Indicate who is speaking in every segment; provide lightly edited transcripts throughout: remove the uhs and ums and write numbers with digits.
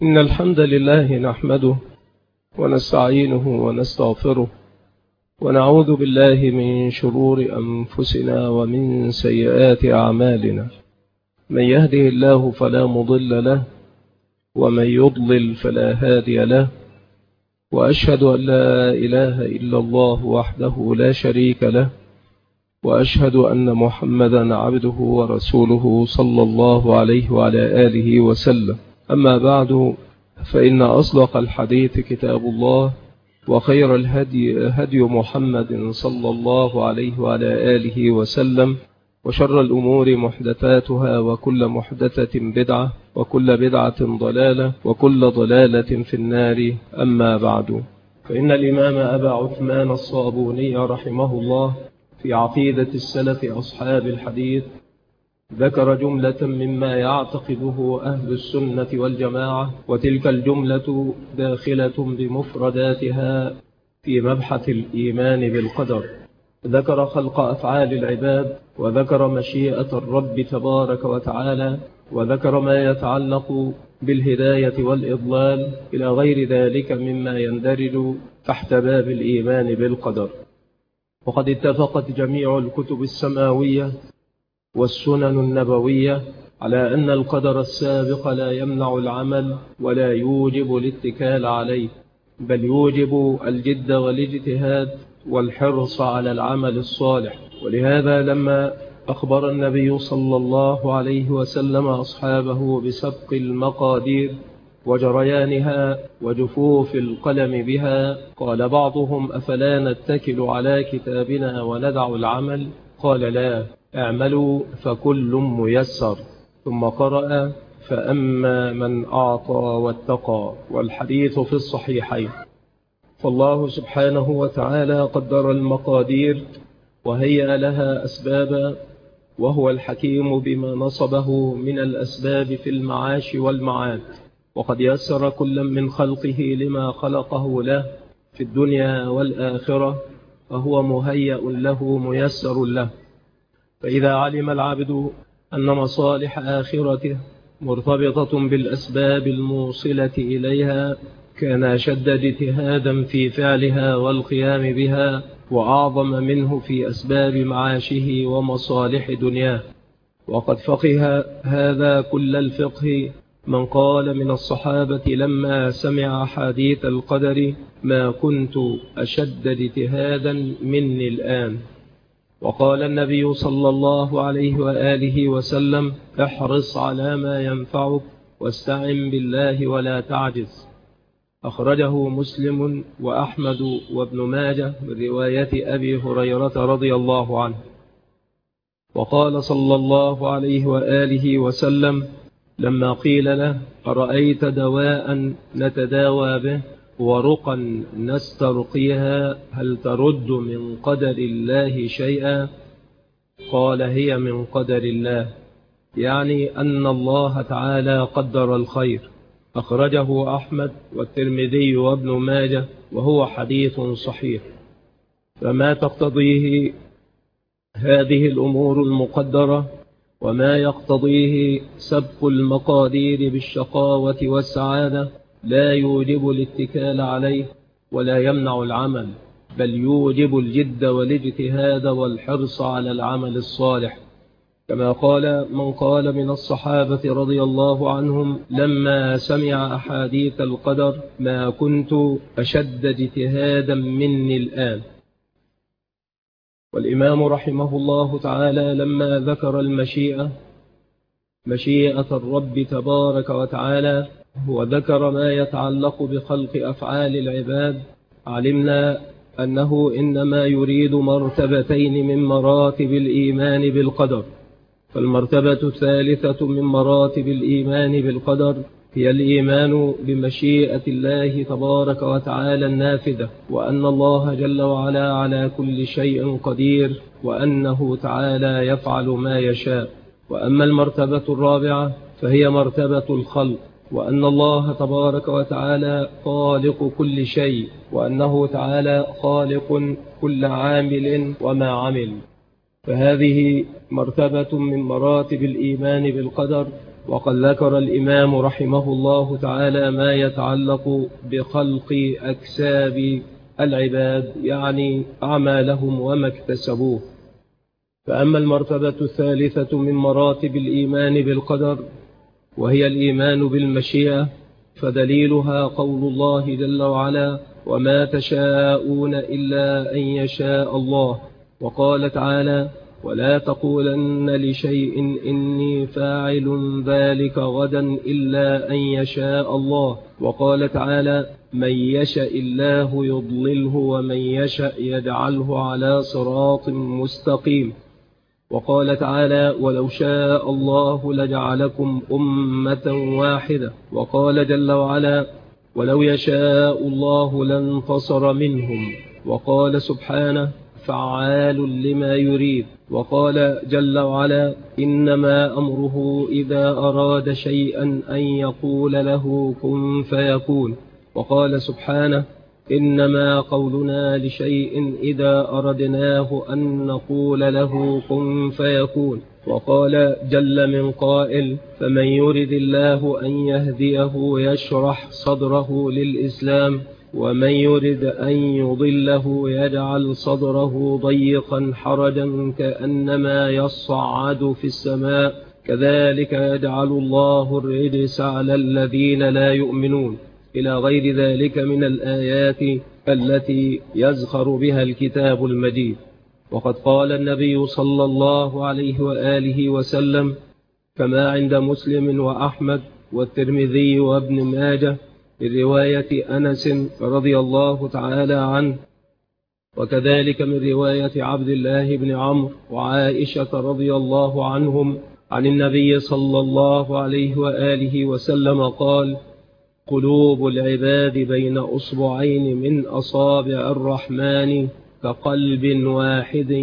Speaker 1: إن الحمد لله نحمده ونستعينه ونستغفره ونعوذ بالله من شرور أنفسنا ومن سيئات أعمالنا. من يهده الله فلا مضل له ومن يضلل فلا هادي له، وأشهد أن لا إله إلا الله وحده لا شريك له، وأشهد أن محمدا عبده ورسوله صلى الله عليه وعلى آله وسلم. أما بعد، فإن أصدق الحديث كتاب الله، وخير الهدي هدي محمد صلى الله عليه وعلى آله وسلم، وشر الأمور محدثاتها، وكل محدثة بدعة، وكل بدعة ضلالة، وكل ضلالة في النار. أما بعد، فإن الإمام أبا عثمان الصابوني رحمه الله في عقيدة السلف أصحاب الحديث ذكر جملة مما يعتقده أهل السنة والجماعة، وتلك الجملة داخلة بمفرداتها في مبحث الإيمان بالقدر. ذكر خلق أفعال العباد، وذكر مشيئة الرب تبارك وتعالى، وذكر ما يتعلق بالهداية والإضلال إلى غير ذلك مما يندرج تحت باب الإيمان بالقدر. وقد اتفقت جميع الكتب السماوية والسنن النبوية على أن القدر السابق لا يمنع العمل ولا يوجب الاتكال عليه، بل يوجب الجد والاجتهاد والحرص على العمل الصالح. ولهذا لما أخبر النبي صلى الله عليه وسلم أصحابه بسبق المقادير وجريانها وجفوف القلم بها، قال بعضهم: أفلا نتكل على كتابنا وندع العمل؟ قال: لا، اعملوا فكل ميسر. ثم قرأ: فأما من أعطى واتقى، والحديث في الصحيحين. فالله سبحانه وتعالى قدر المقادير وهيأ لها أسبابا، وهو الحكيم بما نصبه من الأسباب في المعاش والمعاد، وقد يسر كل من خلقه لما خلقه له في الدنيا والآخرة، فهو مهيأ له ميسر له. فإذا علم العبد أن مصالح آخرته مرتبطة بالأسباب الموصلة إليها، كان أشد اجتهادا في فعلها والقيام بها، وأعظم منه في أسباب معاشه ومصالح دنياه. وقد فقه هذا كل الفقه من قال من الصحابة لما سمع أحاديث القدر: ما كنت أشد اجتهادا مني الآن. وقال النبي صلى الله عليه وآله وسلم: احرص على ما ينفعك واستعن بالله ولا تعجز. أخرجه مسلم وأحمد وابن ماجه من رواية أبي هريرة رضي الله عنه. وقال صلى الله عليه وآله وسلم لما قيل له: أرأيت دواء نتداوى به ورقا نسترقيها، هل ترد من قدر الله شيئا؟ قال: هي من قدر الله، يعني أن الله تعالى قدر الخير. أخرجه أحمد والترمذي وابن ماجه، وهو حديث صحيح. فما تقتضيه هذه الأمور المقدرة وما يقتضيه سبق المقادير بالشقاوة والسعادة لا يوجب الاتكال عليه ولا يمنع العمل، بل يوجب الجد والاجتهاد والحرص على العمل الصالح، كما قال من قال من الصحابة رضي الله عنهم لما سمع أحاديث القدر: ما كنت أشد اجتهادا مني الآن. والإمام رحمه الله تعالى لما ذكر مشيئة الرب تبارك وتعالى، وذكر ما يتعلق بخلق أفعال العباد، علمنا أنه إنما يريد مرتبتين من مراتب الإيمان بالقدر. فالمرتبة الثالثة من مراتب الإيمان بالقدر هي الإيمان بمشيئة الله تبارك وتعالى النافذة، وأن الله جل وعلا على كل شيء قدير، وأنه تعالى يفعل ما يشاء. وأما المرتبة الرابعة فهي مرتبة الخلق، وأن الله تبارك وتعالى خالق كل شيء، وأنه تعالى خالق كل عامل وما عمل. فهذه مرتبة من مراتب الإيمان بالقدر وقد ذكر الإمام رحمه الله تعالى ما يتعلق بخلق أكساب العباد، يعني أعمالهم وما اكتسبوه. فأما المرتبة الثالثة من مراتب الإيمان بالقدر وهي الإيمان بالمشيئة، فدليلها قول الله جل وعلا: وما تشاءون إلا أن يشاء الله. وقال تعالى: ولا تقولن لشيء إني فاعل ذلك غدا إلا أن يشاء الله. وقال تعالى: من يشاء الله يضلله ومن يشاء يجعله على صراط مستقيم. وقال تعالى: ولو شاء الله لجعلكم أمة واحدة. وقال جل وعلا: ولو يشاء الله لانتصر منهم. وقال سبحانه: فعال لما يريد. وقال جل وعلا: إنما أمره إذا أراد شيئا أن يقول له كن فيكون. وقال سبحانه: إنما قولنا لشيء إذا أردناه أن نقول له كن فيكون. وقال جل من قائل: فمن يرد الله أن يهديه يشرح صدره للإسلام ومن يرد أن يضله يجعل صدره ضيقا حرجا كأنما يصعد في السماء كذلك يجعل الله الرجس على الذين لا يؤمنون، إلى غير ذلك من الآيات التي يزخر بها الكتاب المجيد. وقد قال النبي صلى الله عليه وآله وسلم كما عند مسلم وأحمد والترمذي وابن ماجه من رواية أنس رضي الله تعالى عنه، وكذلك من رواية عبد الله بن عمرو وعائشة رضي الله عنهم عن النبي صلى الله عليه وآله وسلم قال: قلوب العباد بين أصبعين من أصابع الرحمن كقلب واحد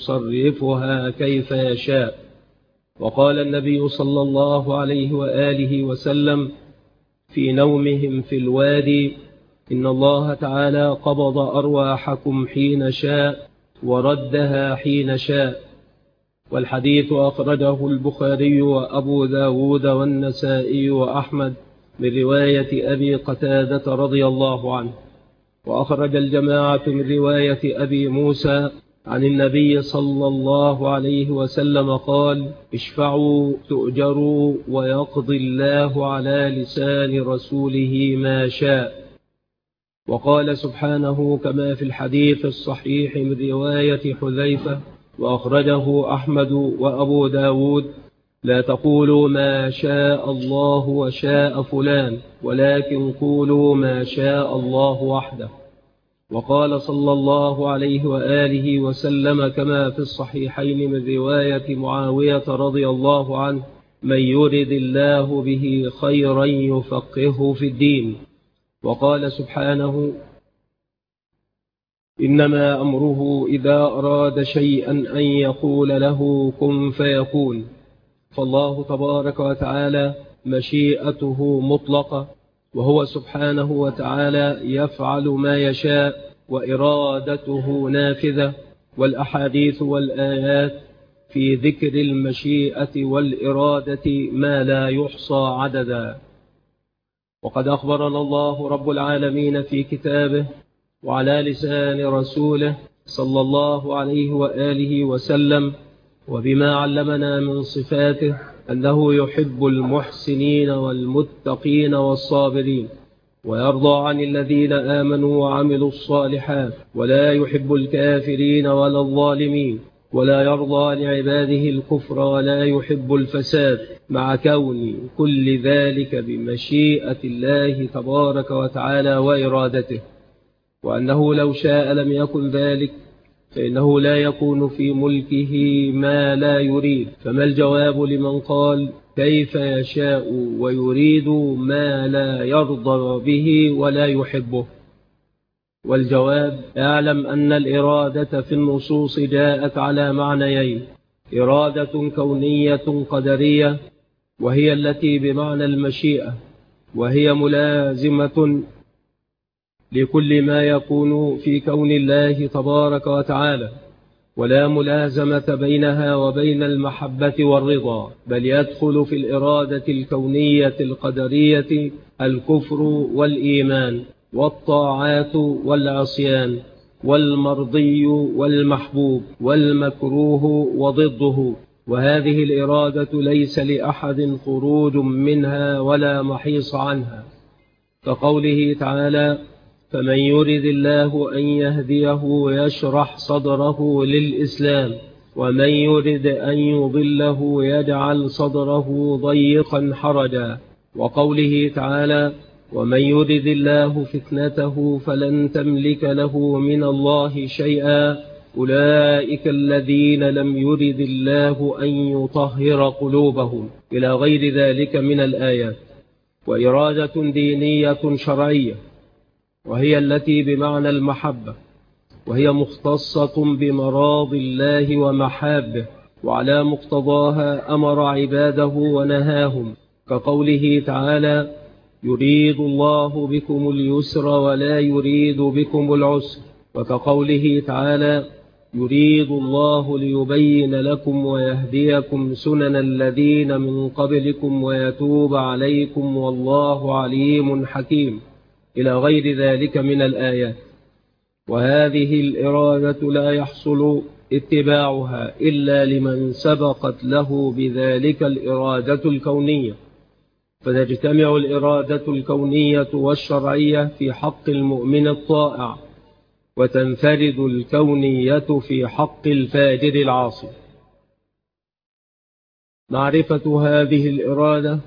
Speaker 1: يصرفها كيف يشاء. وقال النبي صلى الله عليه وآله وسلم في نومهم في الوادي: إن الله تعالى قبض أرواحكم حين شاء وردها حين شاء. والحديث أخرجه البخاري وأبو داود والنسائي وأحمد من رواية أبي قتادة رضي الله عنه. وأخرج الجماعة من رواية أبي موسى عن النبي صلى الله عليه وسلم قال: اشفعوا تؤجروا ويقضي الله على لسان رسوله ما شاء. وقال سبحانه كما في الحديث الصحيح من رواية حذيفة وأخرجه أحمد وأبو داود: لا تقولوا ما شاء الله وشاء فلان ولكن قولوا ما شاء الله وحده. وقال صلى الله عليه وآله وسلم كما في الصحيحين من رواية معاوية رضي الله عنه: من يرد الله به خيرا يفقهه في الدين. وقال سبحانه: إنما أمره إذا أراد شيئا أن يقول له كن فيكون. فالله تبارك وتعالى مشيئته مطلقة، وهو سبحانه وتعالى يفعل ما يشاء، وإرادته نافذة. والأحاديث والآيات في ذكر المشيئة والإرادة ما لا يحصى عددا. وقد أخبرنا الله رب العالمين في كتابه وعلى لسان رسوله صلى الله عليه وآله وسلم وبما علمنا من صفاته أنه يحب المحسنين والمتقين والصابرين، ويرضى عن الذين آمنوا وعملوا الصالحات، ولا يحب الكافرين ولا الظالمين، ولا يرضى لعباده الكفر ولا يحب الفساد، مع كون كل ذلك بمشيئة الله تبارك وتعالى وإرادته. وأنه لو شاء لم يكن ذلك، فإنه لا يكون في ملكه ما لا يريد. فما الجواب لمن قال كيف يشاء ويريد ما لا يرضى به ولا يحبه؟ والجواب: اعلم أن الإرادة في النصوص جاءت على معنيين: إرادة كونية قدرية، وهي التي بمعنى المشيئة، وهي ملازمة لكل ما يكون في كون الله تبارك وتعالى، ولا ملازمة بينها وبين المحبة والرضا، بل يدخل في الإرادة الكونية القدرية الكفر والإيمان والطاعات والعصيان والمرضي والمحبوب والمكروه وضده. وهذه الإرادة ليس لأحد خروج منها ولا محيص عنها، كقوله تعالى: فمن يرد الله أن يهديه يشرح صدره للإسلام ومن يرد أن يضله يجعل صدره ضيقا حرجا. وقوله تعالى: ومن يرد الله فتنته فلن تملك له من الله شيئا أولئك الذين لم يرد الله أن يطهر قلوبهم، إلى غير ذلك من الآيات. وإرادة دينية شرعية، وهي التي بمعنى المحبة، وهي مختصة بمراض الله ومحابه، وعلى مقتضاها أمر عباده ونهاهم، كقوله تعالى: يريد الله بكم اليسر ولا يريد بكم العسر، وكقوله تعالى: يريد الله ليبين لكم ويهديكم سنن الذين من قبلكم ويتوب عليكم والله عليم حكيم، إلى غير ذلك من الآيات. وهذه الإرادة لا يحصل اتباعها إلا لمن سبقت له بذلك الإرادة الكونية، فتجتمع الإرادة الكونية والشرعية في حق المؤمن الطائع، وتنفرد الكونية في حق الفاجر العاصي. معرفة هذه الإرادة،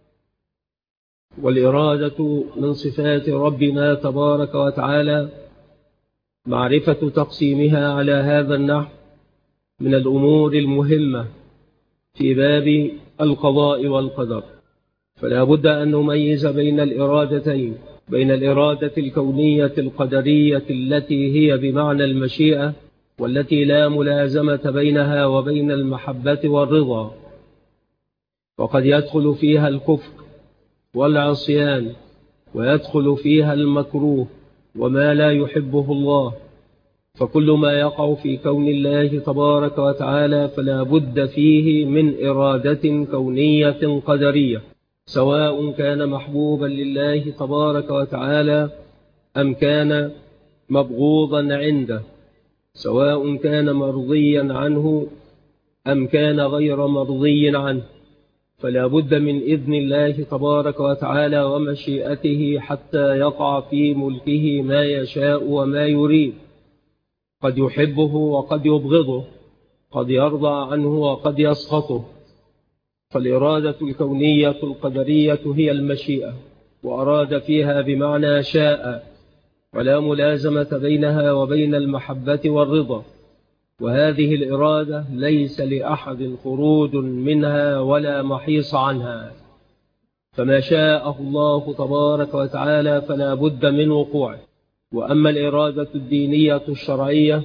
Speaker 1: والإرادة من صفات ربنا تبارك وتعالى، معرفة تقسيمها على هذا النحو من الأمور المهمة في باب القضاء والقدر. فلا بد أن نميز بين الإرادتين، بين الإرادة الكونية القدرية التي هي بمعنى المشيئة، والتي لا ملازمة بينها وبين المحبة والرضا، وقد يدخل فيها الكفر والعصيان، ويدخل فيها المكروه وما لا يحبه الله. فكل ما يقع في كون الله تبارك وتعالى فلا بد فيه من إرادة كونية قدرية، سواء كان محبوبا لله تبارك وتعالى أم كان مبغوضا عنده، سواء كان مرضيا عنه أم كان غير مرضي عنه. فلا بد من إذن الله تبارك وتعالى ومشيئته حتى يقع في ملكه ما يشاء وما يريد، قد يحبه وقد يبغضه، قد يرضى عنه وقد يسخطه. فالإرادة الكونية القدرية هي المشيئة، وأراد فيها بمعنى شاء، ولا ملازمة بينها وبين المحبة والرضا. وهذه الإرادة ليس لأحد خروج منها ولا محيص عنها، فما شاءه الله تبارك وتعالى فلا بد من وقوعه. وأما الإرادة الدينية الشرعية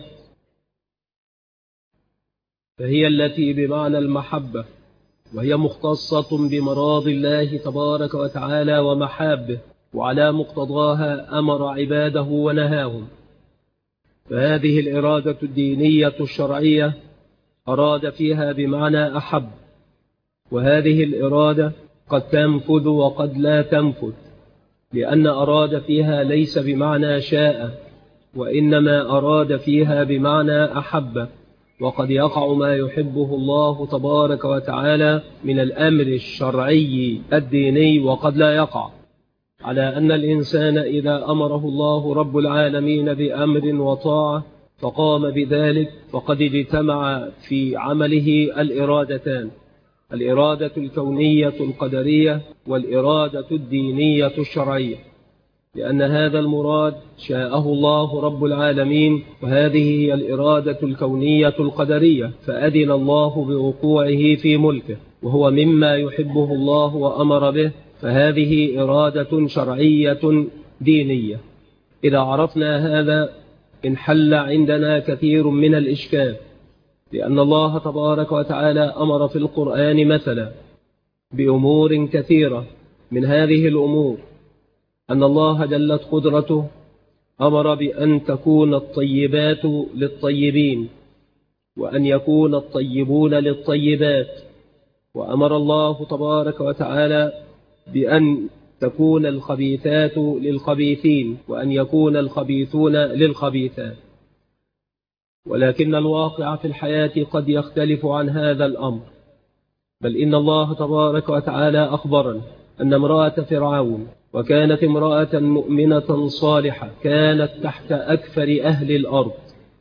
Speaker 1: فهي التي بمعنى المحبة، وهي مختصة بمراض الله تبارك وتعالى ومحابه، وعلى مقتضاها أمر عباده ونهاهم. فهذه الإرادة الدينية الشرعية أراد فيها بمعنى أحب، وهذه الإرادة قد تنفذ وقد لا تنفذ، لأن أراد فيها ليس بمعنى شاء، وإنما أراد فيها بمعنى أحب. وقد يقع ما يحبه الله تبارك وتعالى من الأمر الشرعي الديني، وقد لا يقع، على أن الإنسان إذا أمره الله رب العالمين بأمر وطاعة فقام بذلك فقد اجتمع في عمله الإرادتان، الإرادة الكونية القدرية والإرادة الدينية الشرعية، لأن هذا المراد شاءه الله رب العالمين، وهذه هي الإرادة الكونية القدرية، فأذن الله بوقوعه في ملكه، وهو مما يحبه الله وأمر به، فهذه إرادة شرعية دينية. إذا عرفنا هذا انحل عندنا كثير من الإشكال، لأن الله تبارك وتعالى أمر في القرآن مثلا بأمور كثيرة. من هذه الأمور أن الله جلت قدرته أمر بأن تكون الطيبات للطيبين وأن يكون الطيبون للطيبات. وأمر الله تبارك وتعالى بأن تكون الخبيثات للخبيثين وأن يكون الخبيثون للخبيثات. ولكن الواقع في الحياة قد يختلف عن هذا الأمر، بل إن الله تبارك وتعالى أخبرنا أن امرأة فرعون، وكانت امرأة مؤمنة صالحة كانت تحت أكثر أهل الأرض،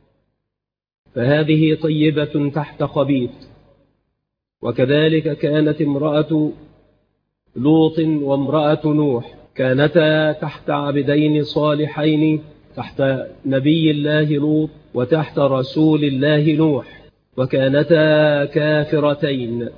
Speaker 1: فهذه طيبة تحت خبيث. وكذلك كانت امرأة لوط وامرأة نوح كانتا تحت عبدين صالحين، تحت نبي الله لوط وتحت رسول الله نوح، وكانتا كافرتين.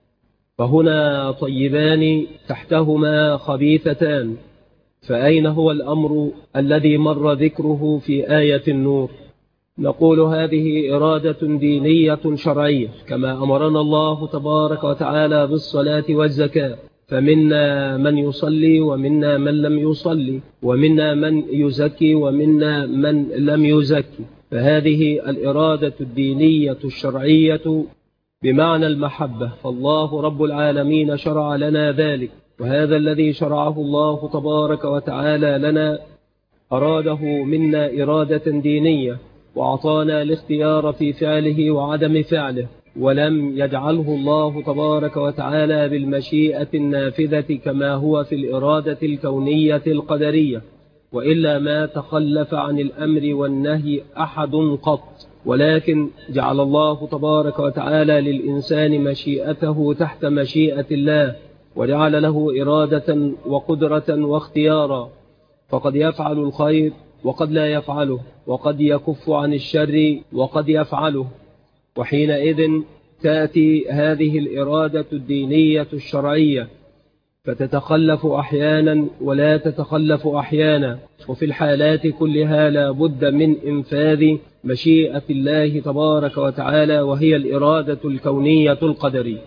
Speaker 1: فهنا طيبان تحتهما خبيثتان، فأين هو الأمر الذي مر ذكره في آية النور؟ نقول هذه إرادة دينية شرعية، كما أمرنا الله تبارك وتعالى بالصلاة والزكاة، فمنا من يصلي ومنا من لم يصلي، ومنا من يزكي ومنا من لم يزكي. فهذه الإرادة الدينية الشرعية بمعنى المحبة، فالله رب العالمين شرع لنا ذلك، وهذا الذي شرعه الله تبارك وتعالى لنا أراده منا إرادة دينية، وأعطانا الاختيار في فعله وعدم فعله، ولم يجعله الله تبارك وتعالى بالمشيئة النافذة كما هو في الإرادة الكونية القدرية، وإلا ما تخلف عن الأمر والنهي أحد قط، ولكن جعل الله تبارك وتعالى للإنسان مشيئته تحت مشيئة الله، وجعل له إرادة وقدرة واختيارا، فقد يفعل الخير وقد لا يفعله، وقد يكف عن الشر وقد يفعله. وحينئذ تأتي هذه الإرادة الدينية الشرعية فتتخلف أحيانا ولا تتخلف أحيانا، وفي الحالات كلها لا بد من إنفاذ مشيئة الله تبارك وتعالى، وهي الإرادة الكونية القدرية.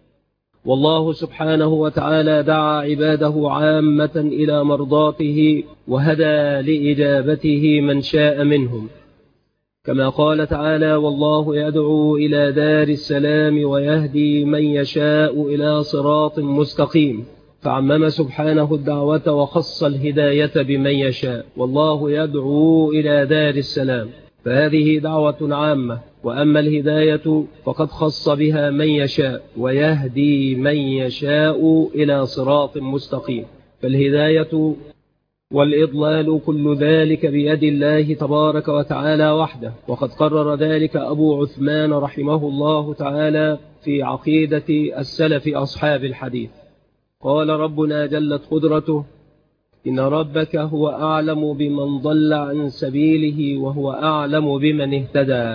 Speaker 1: والله سبحانه وتعالى دعا عباده عامة إلى مرضاته، وهدى لإجابته من شاء منهم، كما قال تعالى: والله يدعو إلى دار السلام ويهدي من يشاء إلى صراط مستقيم. فعمم سبحانه الدعوة وخص الهداية بمن يشاء، والله يدعو إلى دار السلام، فهذه دعوة عامة. وأما الهداية فقد خص بها من يشاء، ويهدي من يشاء إلى صراط مستقيم. فالهداية والإضلال كل ذلك بيد الله تبارك وتعالى وحده، وقد قرر ذلك أبو عثمان رحمه الله تعالى في عقيدة السلف أصحاب الحديث. قال ربنا جلت قدرته: إن ربك هو أعلم بمن ضل عن سبيله وهو أعلم بمن اهتدى.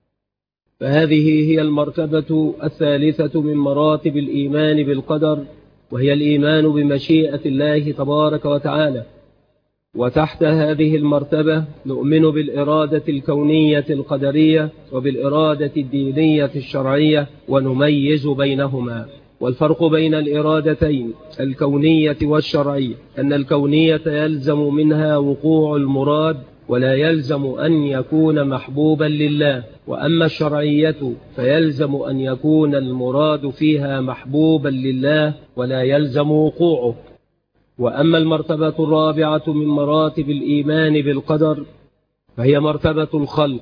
Speaker 1: فهذه هي المرتبة الثالثة من مراتب الإيمان بالقدر، وهي الإيمان بمشيئة الله تبارك وتعالى. وتحت هذه المرتبة نؤمن بالإرادة الكونية القدرية وبالإرادة الدينية الشرعية، ونميز بينهما. والفرق بين الإرادتين الكونية والشرعية أن الكونية يلزم منها وقوع المراد ولا يلزم أن يكون محبوبا لله، وأما الشرعية فيلزم أن يكون المراد فيها محبوبا لله ولا يلزم وقوعه. وأما المرتبة الرابعة من مراتب الإيمان بالقدر فهي مرتبة الخلق،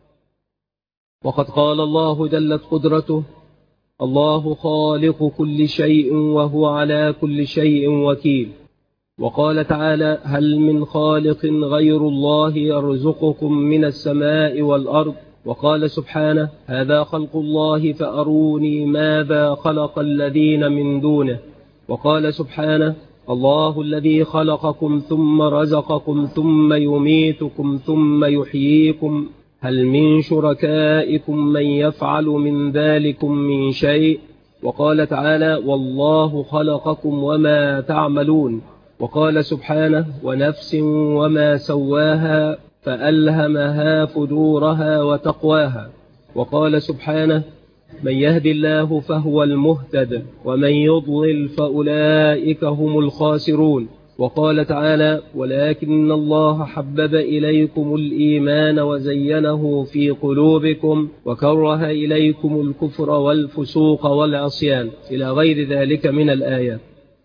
Speaker 1: وقد قال الله جلت قدرته: الله خالق كل شيء وهو على كل شيء وكيل. وقال تعالى: هل من خالق غير الله يرزقكم من السماء والأرض. وقال سبحانه: هذا خلق الله فأروني ماذا خلق الذين من دونه. وقال سبحانه: الله الذي خلقكم ثم رزقكم ثم يميتكم ثم يحييكم هل من شركائكم من يفعل من ذلكم من شيء. وقال تعالى: والله خلقكم وما تعملون. وقال سبحانه: ونفس وما سواها فألهمها فجورها وتقواها. وقال سبحانه: من يهد الله فهو المهتد ومن يضلل فأولئك هم الخاسرون. وقال تعالى: ولكن الله حبب إليكم الإيمان وزينه في قلوبكم وكره إليكم الكفر والفسوق والعصيان، إلى غير ذلك من الآيات.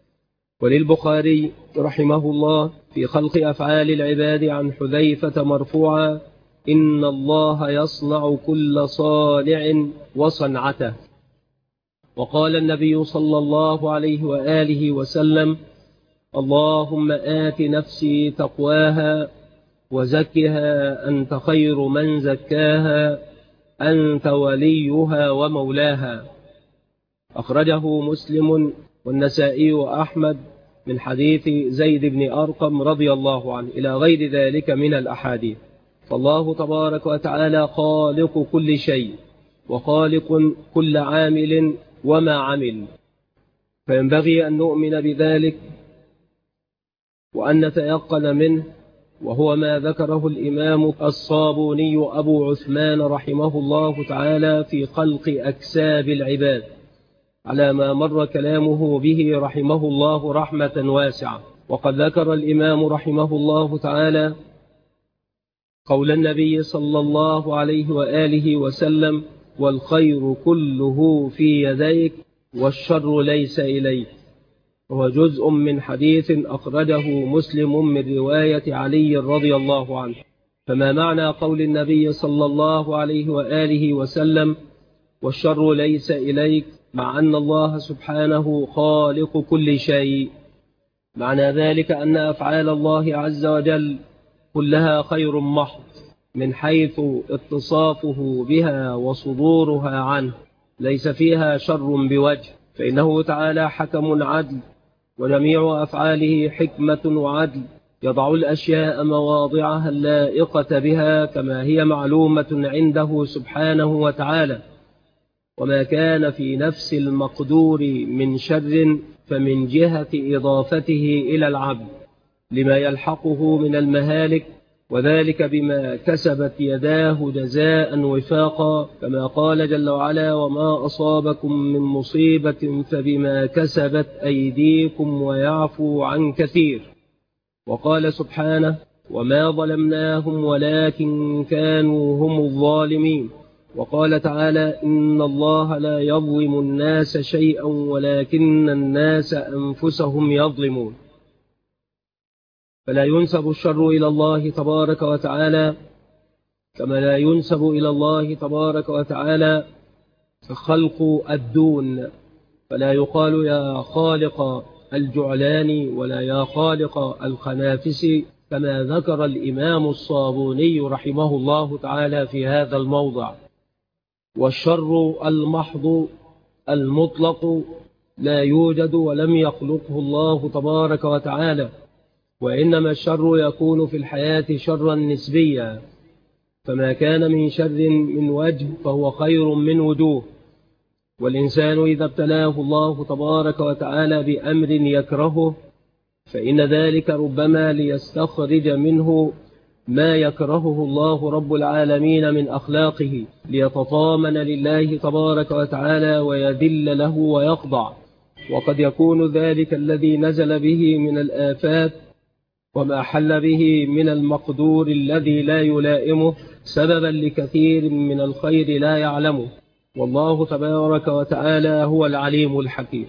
Speaker 1: وللبخاري رحمه الله في خلق أفعال العباد عن حذيفة مرفوعا: إن الله يصنع كل صانع وصنعته. وقال النبي صلى الله عليه وآله وسلم: اللهم آت نفسي تقواها وزكها أنت خير من زكاها أنت وليها ومولاها. أخرجه مسلم والنسائي وأحمد من حديث زيد بن أرقم رضي الله عنه، إلى غير ذلك من الأحاديث. فالله تبارك وتعالى خالق كل شيء وخالق كل عامل وما عمل، فينبغي أن نؤمن بذلك وأن نتيقن منه، وهو ما ذكره الإمام الصابوني أبو عثمان رحمه الله تعالى في خلق أكساب العباد، على ما مر كلامه به رحمه الله رحمة واسعة. وقد ذكر الإمام رحمه الله تعالى قول النبي صلى الله عليه وآله وسلم: والخير كله في يديك والشر ليس إليك. هو جزء من حديث أخرجه مسلم من رواية علي رضي الله عنه. فما معنى قول النبي صلى الله عليه وآله وسلم: والشر ليس إليك، مع أن الله سبحانه خالق كل شيء؟ معنى ذلك أن أفعال الله عز وجل كلها خير محض من حيث اتصافه بها وصدورها عنه، ليس فيها شر بوجه، فإنه تعالى حكم عدل، وجميع أفعاله حكمة وعدل، يضع الأشياء مواضعها اللائقة بها كما هي معلومة عنده سبحانه وتعالى. وما كان في نفس المقدور من شر فمن جهة إضافته إلى العبد لما يلحقه من المهالك، وذلك بما كسبت يداه جزاء وفاقا، كما قال جل وعلا: وما أصابكم من مصيبة فبما كسبت أيديكم ويعفو عن كثير. وقال سبحانه: وما ظلمناهم ولكن كانوا هم الظالمين. وقال تعالى: إن الله لا يظلم الناس شيئا ولكن الناس أنفسهم يظلمون. فلا ينسب الشر إلى الله تبارك وتعالى كما لا ينسب إلى الله تبارك وتعالى خلق الدون، فلا يقال يا خالق الجعلان ولا يا خالق الخنافس، كما ذكر الإمام الصابوني رحمه الله تعالى في هذا الموضع. والشر المحض المطلق لا يوجد ولم يخلقه الله تبارك وتعالى، وإنما الشر يكون في الحياة شرا نسبيا، فما كان من شر من وجه فهو خير من وجوه. والإنسان إذا ابتلاه الله تبارك وتعالى بأمر يكرهه فإن ذلك ربما ليستخرج منه ما يكرهه الله رب العالمين من أخلاقه، ليتطامن لله تبارك وتعالى ويذل له ويخضع. وقد يكون ذلك الذي نزل به من الآفات وما حل به من المقدور الذي لا يلائمه سببا لكثير من الخير لا يعلمه، والله تبارك وتعالى هو العليم الحكيم.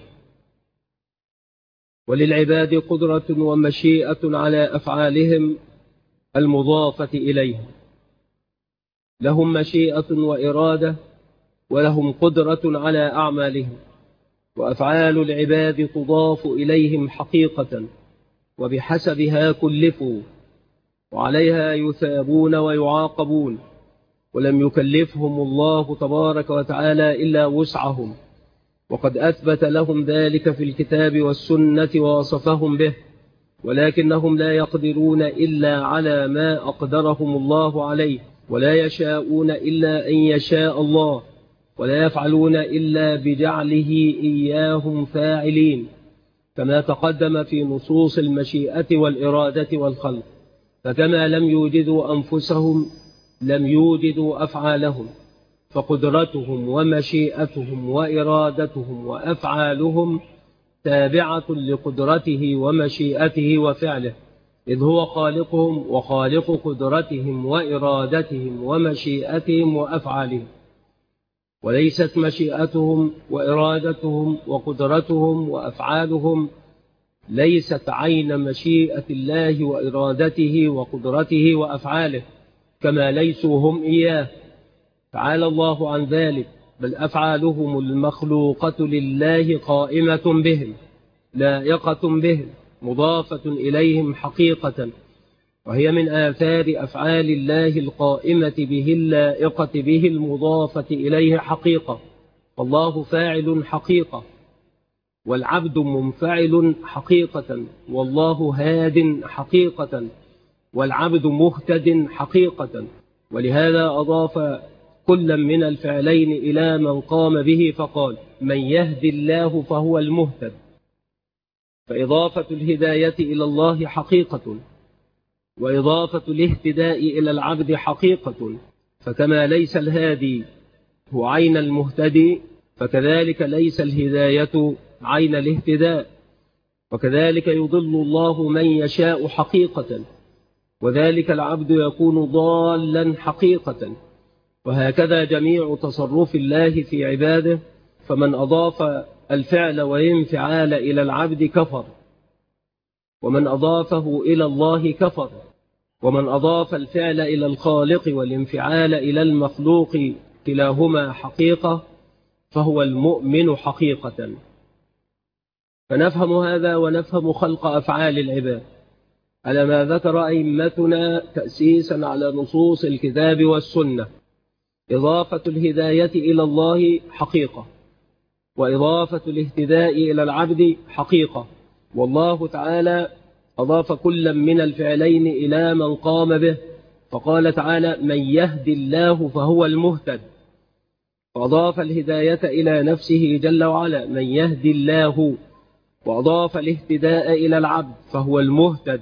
Speaker 1: وللعباد قدرة ومشيئة على أفعالهم المضافة إليهم، لهم مشيئة وإرادة ولهم قدرة على أعمالهم، وأفعال العباد تضاف إليهم حقيقة وبحسبها كلفوا، وعليها يثابون ويعاقبون، ولم يكلفهم الله تبارك وتعالى إلا وسعهم، وقد أثبت لهم ذلك في الكتاب والسنة ووصفهم به، ولكنهم لا يقدرون إلا على ما أقدرهم الله عليه، ولا يشاءون إلا أن يشاء الله، ولا يفعلون إلا بجعله إياهم فاعلين، كما تقدم في نصوص المشيئة والإرادة والخلق. فكما لم يوجدوا أنفسهم لم يوجدوا أفعالهم، فقدرتهم ومشيئتهم وإرادتهم وأفعالهم تابعة لقدرته ومشيئته وفعله، إذ هو خالقهم وخالق قدرتهم وإرادتهم ومشيئتهم وأفعالهم، وليست مشيئتهم وإرادتهم وقدرتهم وأفعالهم ليست عين مشيئة الله وإرادته وقدرته وأفعاله، كما ليسوا هم إياه، تعالى الله عن ذلك، بل أفعالهم المخلوقة لله قائمة بهم لائقة بهم مضافة إليهم حقيقة، وهي من آثار أفعال الله القائمة به اللائقة به المضافة إليه حقيقة، والله فاعل حقيقة، والعبد منفعل حقيقة، والله هاد حقيقة، والعبد مهتد حقيقة. ولهذا أضاف كل من الفعلين إلى من قام به فقال: من يهد الله فهو المهتد. فإضافة الهداية إلى الله حقيقة، وإضافة الاهتداء إلى العبد حقيقة، فكما ليس الهادي هو عين المهتدي، فكذلك ليس الهداية عين الاهتداء، وكذلك يضل الله من يشاء حقيقة، وذلك العبد يكون ضالا حقيقة، وهكذا جميع تصرف الله في عباده، فمن أضاف الفعل والانفعال إلى العبد كفر، ومن أضافه إلى الله كفر، ومن أضاف الفعل إلى الخالق والانفعال إلى المخلوق كلاهما حقيقة فهو المؤمن حقيقة. فنفهم هذا ونفهم خلق أفعال العباد على ما ذكر أئمتنا تأسيسا على نصوص الكتاب والسنة. إضافة الهداية إلى الله حقيقة، وإضافة الاهتداء إلى العبد حقيقة، والله تعالى أضاف كل من الفعلين إلى من قام به، فقال تعالى: من يهد الله فهو المهتد، وأضاف الهداية إلى نفسه جل وعلا: من يهد الله، وأضاف الاهتداء إلى العبد فهو المهتد،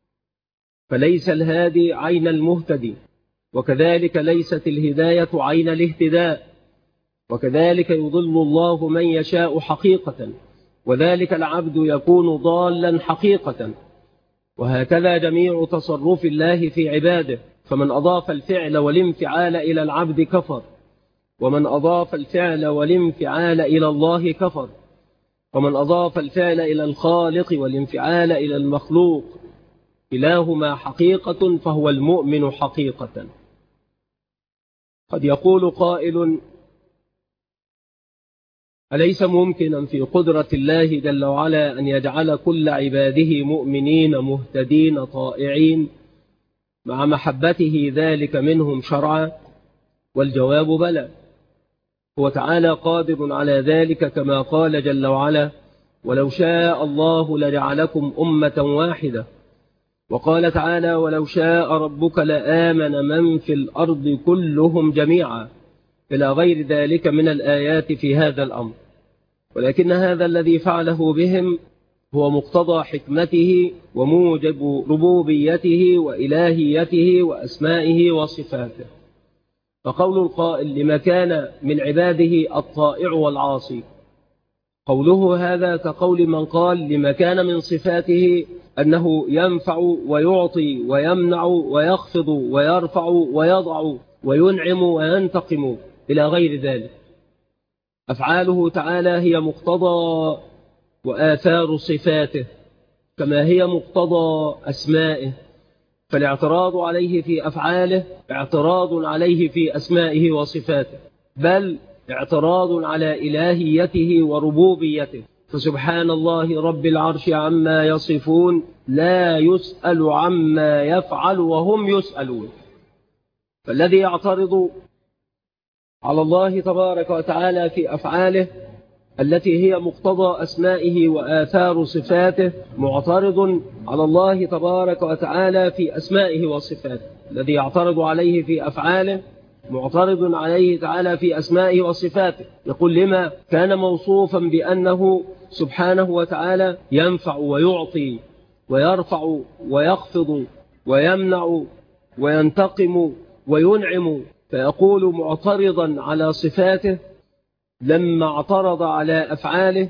Speaker 1: فليس الهادي عين المهتدي، وكذلك ليست الهداية عين الاهتداء، وكذلك يضل الله من يشاء حقيقة، وذلك العبد يكون ضالا حقيقة، وهكذا جميع تصرف الله في عباده، فمن أضاف الفعل والانفعال إلى العبد كفر، ومن أضاف الفعل والانفعال إلى الله كفر، ومن أضاف الفعل إلى الخالق والانفعال إلى المخلوق كلاهما حقيقة فهو المؤمن حقيقة. قد يقول قائل: أليس ممكنا في قدرة الله جل وعلا أن يجعل كل عباده مؤمنين مهتدين طائعين مع محبته ذلك منهم شرعا؟ والجواب بلى، هو تعالى قادر على ذلك، كما قال جل وعلا: ولو شاء الله لجعلكم أمة واحدة، وقال تعالى: ولو شاء ربك لآمن من في الأرض كلهم جميعا، إلى غير ذلك من الآيات في هذا الأمر. ولكن هذا الذي فعله بهم هو مقتضى حكمته وموجب ربوبيته وإلهيته وأسمائه وصفاته. فقول القائل: لما كان من عباده الطائع والعاصي، قوله هذا كقول من قال: لما كان من صفاته أنه ينفع ويعطي ويمنع ويخفض ويرفع ويضع وينعم وينتقم إلى غير ذلك. أفعاله تعالى هي مقتضى وآثار صفاته، كما هي مقتضى أسمائه، فالاعتراض عليه في أفعاله اعتراض عليه في أسمائه وصفاته، بل اعتراض على إلهيته وربوبيته. فسبحان الله رب العرش عما يصفون، لا يسأل عما يفعل وهم يسألون. فالذي يعترض على الله تبارك وتعالى في أفعاله التي هي مقتضى أسمائه وآثار صفاته معترض على الله تبارك وتعالى في أسمائه وصفاته. الذي يعترض عليه في أفعاله معترض عليه تعالى في أسمائه وصفاته. يقول: لما كان موصوفا بأنه سبحانه وتعالى ينفع ويعطي ويرفع ويخفض ويمنع وينتقم وينعم، فيقول معترضا على صفاته لما اعترض على أفعاله: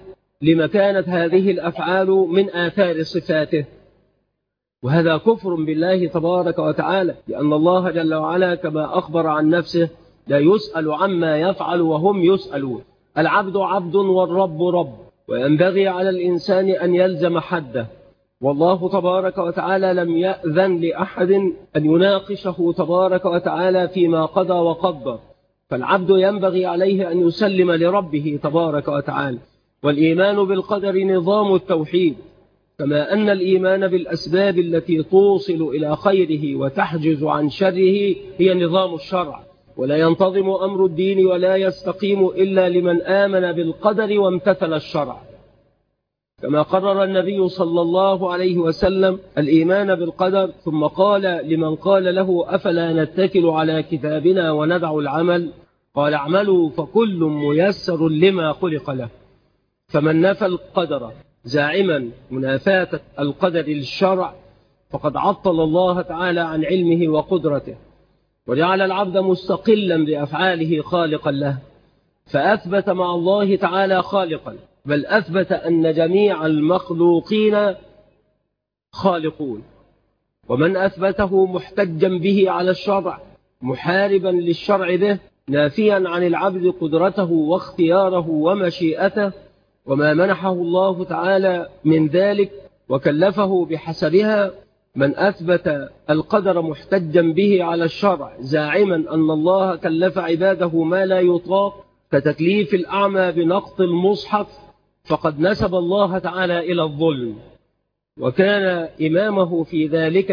Speaker 1: لما كانت هذه الأفعال من آثار صفاته، وهذا كفر بالله تبارك وتعالى، لأن الله جل وعلا كما أخبر عن نفسه لا يسأل عما يفعل وهم يسألون. العبد عبد والرب رب، وينبغي على الإنسان أن يلزم حده، والله تبارك وتعالى لم يأذن لأحد أن يناقشه تبارك وتعالى فيما قضى وقدر، فالعبد ينبغي عليه أن يسلم لربه تبارك وتعالى. والإيمان بالقدر نظام التوحيد، كما أن الإيمان بالأسباب التي توصل إلى خيره وتحجز عن شره هي نظام الشرع، ولا ينتظم أمر الدين ولا يستقيم إلا لمن آمن بالقدر وامتثل الشرع، كما قرر النبي صلى الله عليه وسلم الإيمان بالقدر، ثم قال لمن قال له أفلا نتكل على كتابنا وندع العمل، قال اعملوا فكل ميسر لما خلق له. فمن نفى القدر زاعما منافاة القدر للشرع فقد عطل الله تعالى عن علمه وقدرته، وجعل العبد مستقلا بأفعاله خالقا له، فأثبت مع الله تعالى خالقا، بل أثبت أن جميع المخلوقين خالقون. ومن أثبته محتجا به على الشرع محاربا للشرع به، نافيا عن العبد قدرته واختياره ومشيئته وما منحه الله تعالى من ذلك وكلفه بحسبها. من أثبت القدر محتجا به على الشرع زاعما أن الله كلف عباده ما لا يطاق كتكليف الأعمى بنقط المصحف فقد نسب الله تعالى إلى الظلم، وكان إمامه في ذلك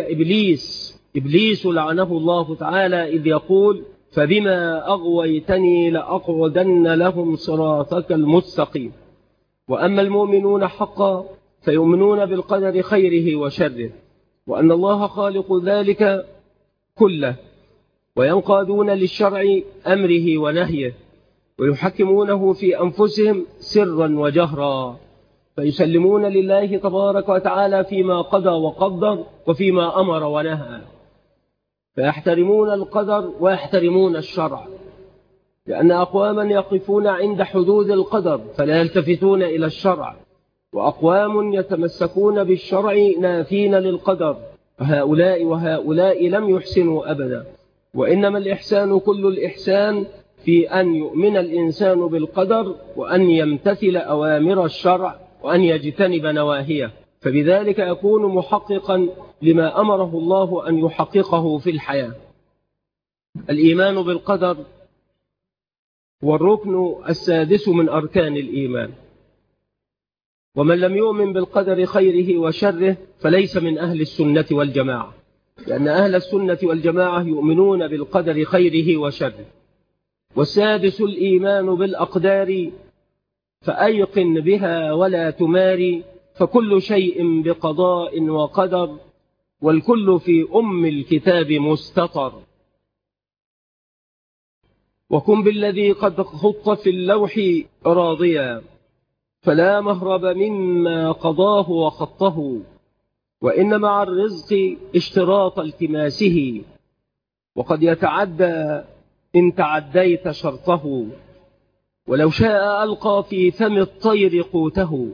Speaker 1: إبليس لعنه الله تعالى إذ يقول فبما أغويتني لأقعدن لهم صراطك المستقيم. وأما المؤمنون حقا فيؤمنون بالقدر خيره وشره، وأن الله خالق ذلك كله، وينقادون للشرع أمره ونهيه، ويحكمونه في أنفسهم سرا وجهرا، فيسلمون لله تبارك وتعالى فيما قضى وقدر وفيما أمر ونهى، فيحترمون القدر ويحترمون الشرع، لأن أقواما يقفون عند حدود القدر فلا يلتفتون إلى الشرع، وأقوام يتمسكون بالشرع نافين للقدر، وهؤلاء لم يحسنوا أبدا. وإنما الإحسان كل الإحسان في أن يؤمن الإنسان بالقدر وأن يمتثل أوامر الشرع وأن يجتنب نواهيه، فبذلك يكون محققا لما أمره الله أن يحققه في الحياة. الإيمان بالقدر هو الركن السادس من أركان الإيمان، ومن لم يؤمن بالقدر خيره وشره فليس من أهل السنة والجماعة، لأن أهل السنة والجماعة يؤمنون بالقدر خيره وشره. والسادس الإيمان بالأقدار، فأيقن بها ولا تماري، فكل شيء بقضاء وقدر، والكل في أم الكتاب مستطر. وكن بالذي قد خط في اللوح راضيا، فلا مهرب مما قضاه وخطه، وإن مع الرزق اشتراط التماسه، وقد يتعدى إن تعديت شرطه، ولو شاء ألقى في فم الطير قوته،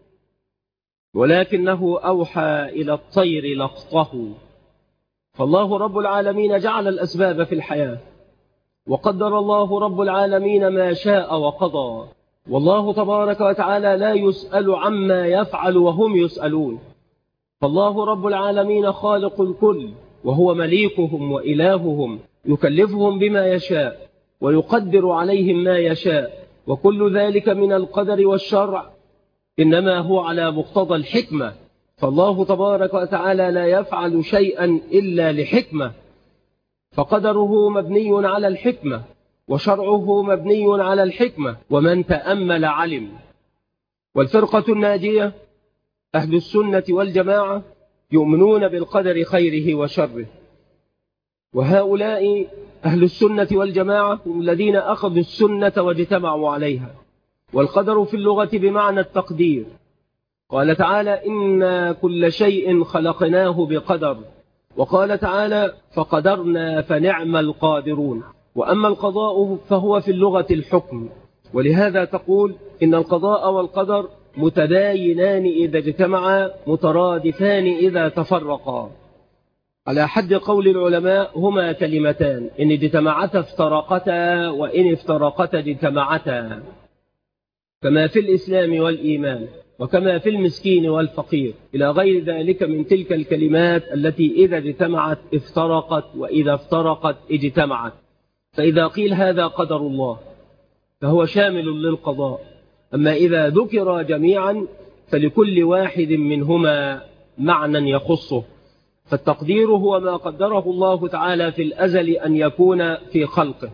Speaker 1: ولكنه أوحى إلى الطير لقطه. فالله رب العالمين جعل الأسباب في الحياة، وقدر الله رب العالمين ما شاء وقضى، والله تبارك وتعالى لا يسأل عما يفعل وهم يسألون. فالله رب العالمين خالق الكل، وهو مليكهم وإلههم، يكلفهم بما يشاء ويقدر عليهم ما يشاء، وكل ذلك من القدر والشرع إنما هو على مقتضى الحكمة. فالله تبارك وتعالى لا يفعل شيئا إلا لحكمة، فقدره مبني على الحكمة وشرعه مبني على الحكمة، ومن تأمل علم. والفرقة الناجية أهل السنة والجماعة يؤمنون بالقدر خيره وشره، وهؤلاء أهل السنة والجماعة هم الذين أخذوا السنة واجتمعوا عليها. والقدر في اللغة بمعنى التقدير، قال تعالى إنا كل شيء خلقناه بقدر، وقال تعالى فقدرنا فنعم القادرون. وأما القضاء فهو في اللغة الحكم، ولهذا تقول إن القضاء والقدر متباينان إذا اجتمعا مترادفان إذا تفرقا. على حد قول العلماء هما كلمتان إن اجتمعتا افترقتا وإن افترقتا اجتمعتا، كما في الإسلام والإيمان وكما في المسكين والفقير إلى غير ذلك من تلك الكلمات التي إذا اجتمعت افترقت وإذا افترقت اجتمعت. فإذا قيل هذا قدر الله فهو شامل للقضاء، أما إذا ذكر جميعا فلكل واحد منهما معنى يخصه. فالتقدير هو ما قدره الله تعالى في الأزل أن يكون في خلقه،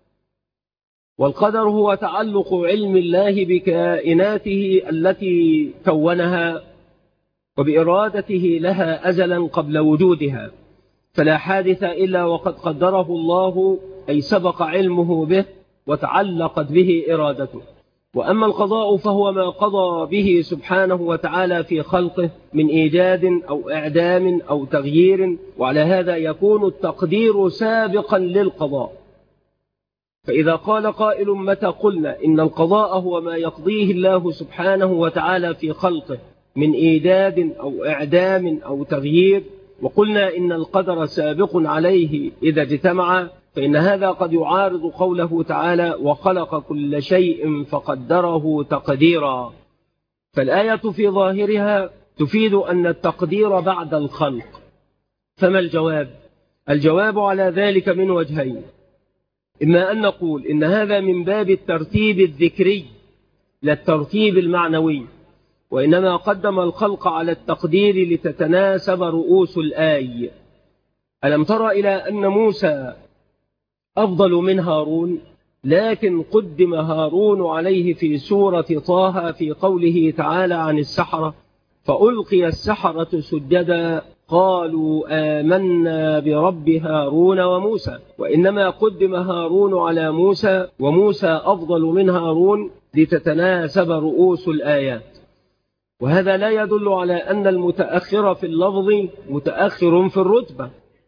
Speaker 1: والقدر هو تعلق علم الله بكائناته التي كونها وبإرادته لها أزلا قبل وجودها، فلا حادث إلا وقد قدره الله، أي سبق علمه به وتعلقت به إرادته. وأما القضاء فهو ما قضى به سبحانه وتعالى في خلقه من إيجاد أو إعدام أو تغيير، وعلى هذا يكون التقدير سابقا للقضاء. فإذا قال قائل متى قلنا إن القضاء هو ما يقضيه الله سبحانه وتعالى في خلقه من إيجاد أو إعدام أو تغيير، وقلنا إن القدر سابق عليه إذا اجتمع، فإن هذا قد يعارض قوله تعالى وخلق كل شيء فقدره تقديرا. فالآية في ظاهرها تفيد أن التقدير بعد الخلق. فما الجواب؟ الجواب على ذلك من وجهين: إما أن نقول إن هذا من باب الترتيب الذكري لا الترتيب المعنوي، وإنما قدم الخلق على التقدير لتتناسب رؤوس الآي. ألم تر إلى أن موسى أفضل من هارون، لكن قدم هارون عليه في سورة طه في قوله تعالى عن السحرة فألقي السحرة سجدا قالوا آمنا برب هارون وموسى، وإنما قدم هارون على موسى وموسى أفضل من هارون لتتناسب رؤوس الآيات. وهذا لا يدل على أن المتأخر في اللفظ متأخر في الرتبة،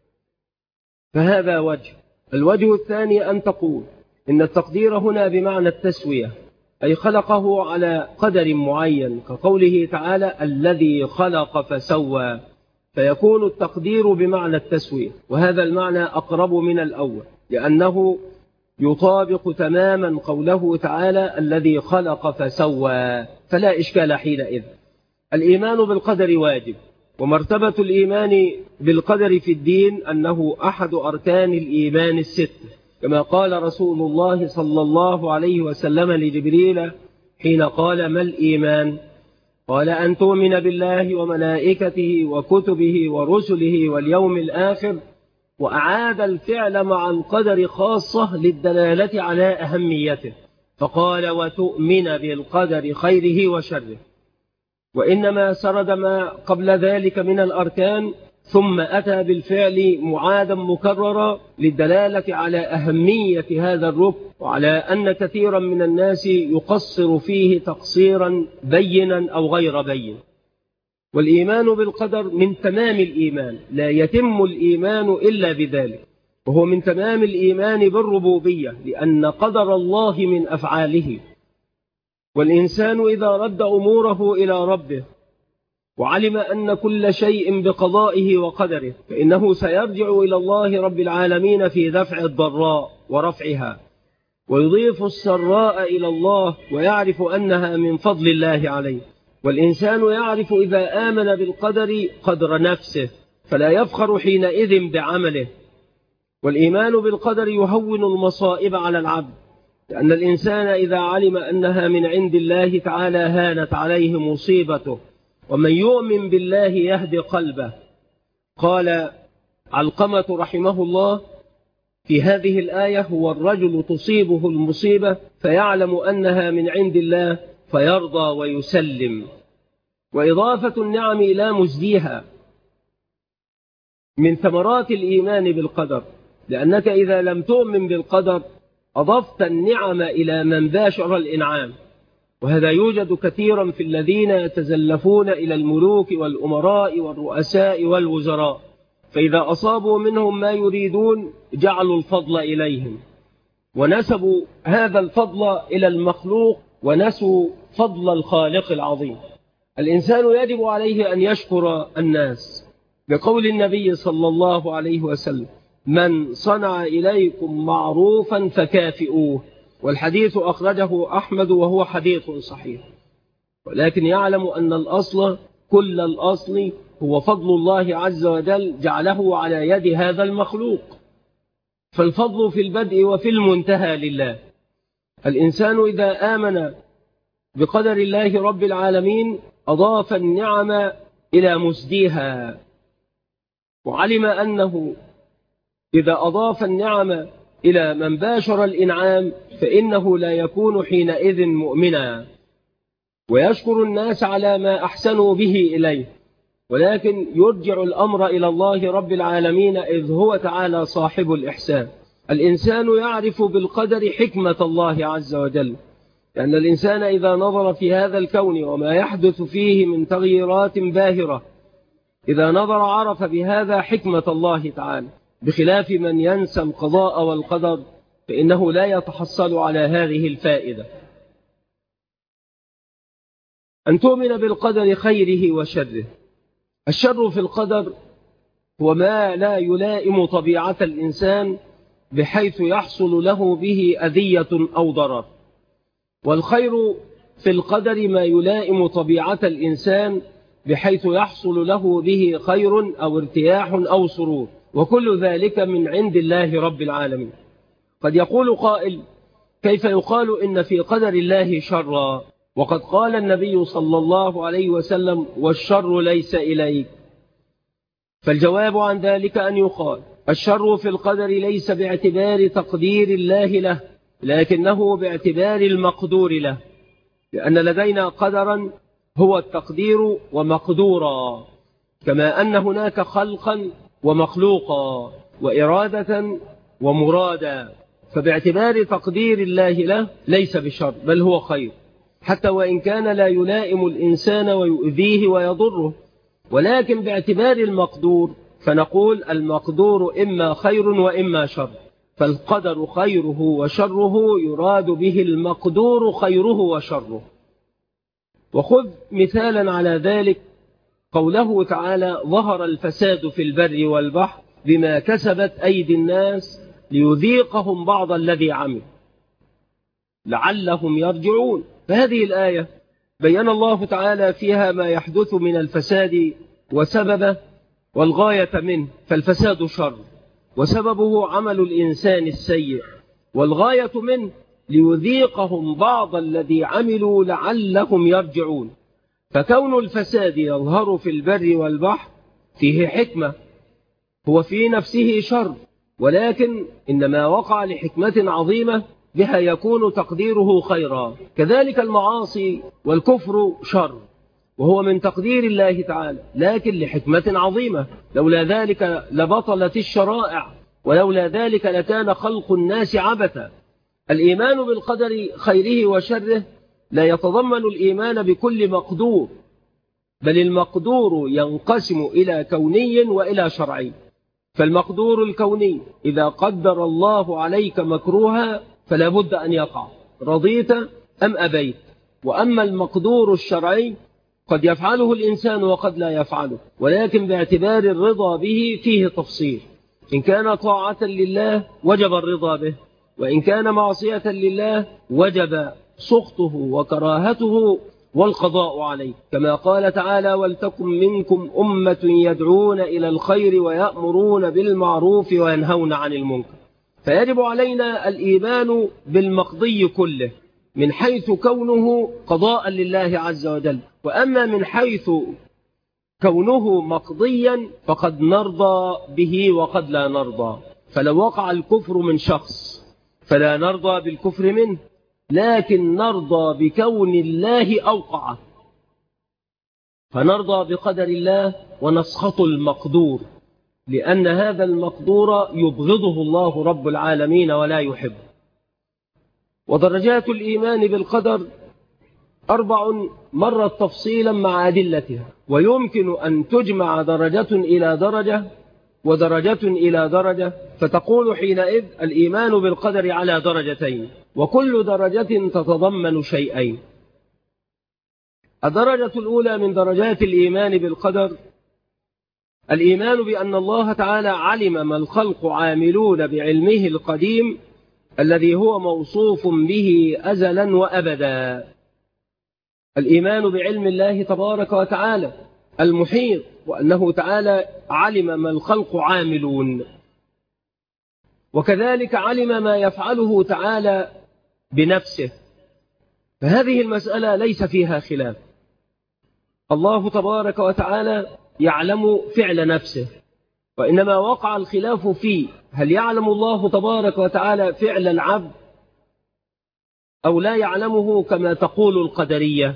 Speaker 1: فهذا وجه. الوجه الثاني أن تقول إن التقدير هنا بمعنى التسوية، أي خلقه على قدر معين، كقوله تعالى الذي خلق فسوى، فيكون التقدير بمعنى التسوية، وهذا المعنى أقرب من الأول لأنه يطابق تماما قوله تعالى الذي خلق فسوى، فلا إشكال حينئذ. الإيمان بالقدر واجب، ومرتبة الإيمان بالقدر في الدين أنه أحد أركان الإيمان الست، كما قال رسول الله صلى الله عليه وسلم لجبريل حين قال ما الإيمان؟ قال أن تؤمن بالله وملائكته وكتبه ورسله واليوم الآخر، وأعاد الفعل مع القدر خاصة للدلالة على أهميته، فقال وتؤمن بالقدر خيره وشره. وإنما سرد ما قبل ذلك من الأركان ثم أتى بالفعل معادا مكررا للدلالة على أهمية هذا الركن، وعلى أن كثيرا من الناس يقصر فيه تقصيرا بينا أو غير بين. والإيمان بالقدر من تمام الإيمان، لا يتم الإيمان إلا بذلك، وهو من تمام الإيمان بالربوبية، لأن قدر الله من أفعاله. والإنسان إذا رد أموره إلى ربه وعلم أن كل شيء بقضائه وقدره، فإنه سيرجع إلى الله رب العالمين في دفع الضراء ورفعها، ويضيف السراء إلى الله ويعرف أنها من فضل الله عليه. والإنسان يعرف إذا آمن بالقدر قدر نفسه، فلا يفخر حينئذ بعمله. والإيمان بالقدر يهون المصائب على العبد، لأن الإنسان إذا علم أنها من عند الله تعالى هانت عليه مصيبته. ومن يؤمن بالله يهدي قلبه. قال علقمة رحمه الله في هذه الآية هو الرجل تصيبه المصيبة فيعلم أنها من عند الله فيرضى ويسلم. وإضافة النعم إلى مجديها من ثمرات الإيمان بالقدر، لأنك إذا لم تؤمن بالقدر أضفت النعم إلى من باشر الإنعام، وهذا يوجد كثيرا في الذين يتزلفون إلى الملوك والأمراء والرؤساء والوزراء، فإذا أصابوا منهم ما يريدون جعلوا الفضل إليهم ونسبوا هذا الفضل إلى المخلوق ونسوا فضل الخالق العظيم. الإنسان يجب عليه أن يشكر الناس، بقول النبي صلى الله عليه وسلم: من صنع إليكم معروفا فكافئوه. والحديث أخرجه أحمد وهو حديث صحيح. ولكن يعلم أن الأصل، كل الأصل، هو فضل الله عز وجل جعله على يد هذا المخلوق، فالفضل في البدء وفي المنتهى لله. الإنسان إذا آمن بقدر الله رب العالمين أضاف النعم إلى مسديها، وعلم أنه إذا أضاف النعم إلى من باشر الإنعام فإنه لا يكون حينئذ مؤمنا، ويشكر الناس على ما أحسنوا به إليه، ولكن يرجع الأمر إلى الله رب العالمين إذ هو تعالى صاحب الإحسان. الإنسان يعرف بالقدر حكمة الله عز وجل، لأن الإنسان إذا نظر في هذا الكون وما يحدث فيه من تغييرات باهرة، إذا نظر عرف بهذا حكمة الله تعالى، بخلاف من ينسى القضاء والقدر فإنه لا يتحصل على هذه الفائدة. أن تؤمن بالقدر خيره وشره. الشر في القدر هو ما لا يلائم طبيعة الإنسان بحيث يحصل له به أذية أو ضرر، والخير في القدر ما يلائم طبيعة الإنسان بحيث يحصل له به خير أو ارتياح أو سرور، وكل ذلك من عند الله رب العالمين. قد يقول قائل: كيف يقال إن في قدر الله شرا، وقد قال النبي صلى الله عليه وسلم: والشر ليس إليك؟ فالجواب عن ذلك أن يقال: الشر في القدر ليس باعتبار تقدير الله له، لكنه باعتبار المقدور له، لأن لدينا قدرا هو التقدير ومقدورا، كما أن هناك خلقا ومخلوقا وإرادة ومرادا، فباعتبار تقدير الله له ليس بشر بل هو خير، حتى وإن كان لا يلائم الإنسان ويؤذيه ويضره. ولكن باعتبار المقدور فنقول المقدور إما خير وإما شر، فالقدر خيره وشره يراد به المقدور خيره وشره. وخذ مثالا على ذلك قوله تعالى: ظهر الفساد في البر والبحر بما كسبت أيدي الناس ليذيقهم بعض الذي عملوا لعلهم يرجعون. فهذه الآية بيّن الله تعالى فيها ما يحدث من الفساد وسببه والغاية منه، فالفساد شر وسببه عمل الإنسان السيء، والغاية منه ليذيقهم بعض الذي عملوا لعلهم يرجعون. فكون الفساد يظهر في البر والبحر فيه حكمة، هو في نفسه شر، ولكن إنما وقع لحكمة عظيمة بها يكون تقديره خيرا. كذلك المعاصي والكفر شر، وهو من تقدير الله تعالى، لكن لحكمة عظيمة، لولا ذلك لبطلت الشرائع، ولولا ذلك لكان خلق الناس عبثا. الإيمان بالقدر خيره وشره لا يتضمن الإيمان بكل مقدور، بل المقدور ينقسم إلى كوني وإلى شرعي. فالمقدور الكوني إذا قدر الله عليك مكروها فلا بد أن يقع، رضيت أم أبيت. وأما المقدور الشرعي قد يفعله الإنسان وقد لا يفعله، ولكن باعتبار الرضا به فيه تفصيل. إن كان طاعة لله وجب الرضا به، وإن كان معصية لله وجب سخطه وكراهته والقضاء عليه، كما قال تعالى: ولتكن منكم أمة يدعون إلى الخير ويأمرون بالمعروف وينهون عن المنكر. فيجب علينا الإيمان بالمقضي كله من حيث كونه قضاء لله عز وجل، وأما من حيث كونه مقضيا فقد نرضى به وقد لا نرضى. فلو وقع الكفر من شخص فلا نرضى بالكفر منه، لكن نرضى بكون الله أوقعه، فنرضى بقدر الله ونسخط المقدور، لأن هذا المقدور يبغضه الله رب العالمين ولا يحبه. ودرجات الإيمان بالقدر 4 مرت تفصيلا مع أدلتها، ويمكن أن تجمع درجة إلى درجة ودرجة إلى درجة، فتقول حينئذ الإيمان بالقدر على درجتين، وكل درجة تتضمن شيئين. الدرجة الأولى من درجات الإيمان بالقدر الإيمان بأن الله تعالى علم ما الخلق عاملون بعلمه القديم الذي هو موصوف به أزلا وأبدا. الإيمان بعلم الله تبارك وتعالى المحيط، وأنه تعالى علم ما الخلق عاملون، وكذلك علم ما يفعله تعالى بنفسه. فهذه المسألة ليس فيها خلاف. الله تبارك وتعالى يعلم فعل نفسه، وإنما وقع الخلاف فيه هل يعلم الله تبارك وتعالى فعل العبد أو لا يعلمه كما تقول القدرية.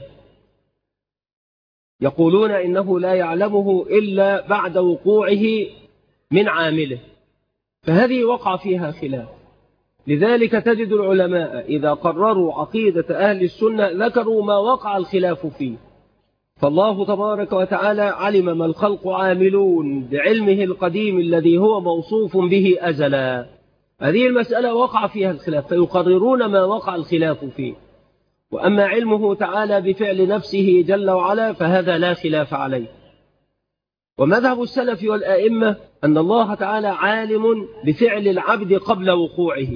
Speaker 1: يقولون إنه لا يعلمه إلا بعد وقوعه من عامله، فهذه وقع فيها خلاف. لذلك تجد العلماء إذا قرروا عقيدة أهل السنة ذكروا ما وقع الخلاف فيه. فالله تبارك وتعالى علم ما الخلق عاملون بعلمه القديم الذي هو موصوف به أزلا. هذه المسألة وقع فيها الخلاف، فيقررون ما وقع الخلاف فيه. وأما علمه تعالى بفعل نفسه جل وعلا فهذا لا خلاف عليه. ومذهب السلف والآئمة أن الله تعالى عالم بفعل العبد قبل وقوعه.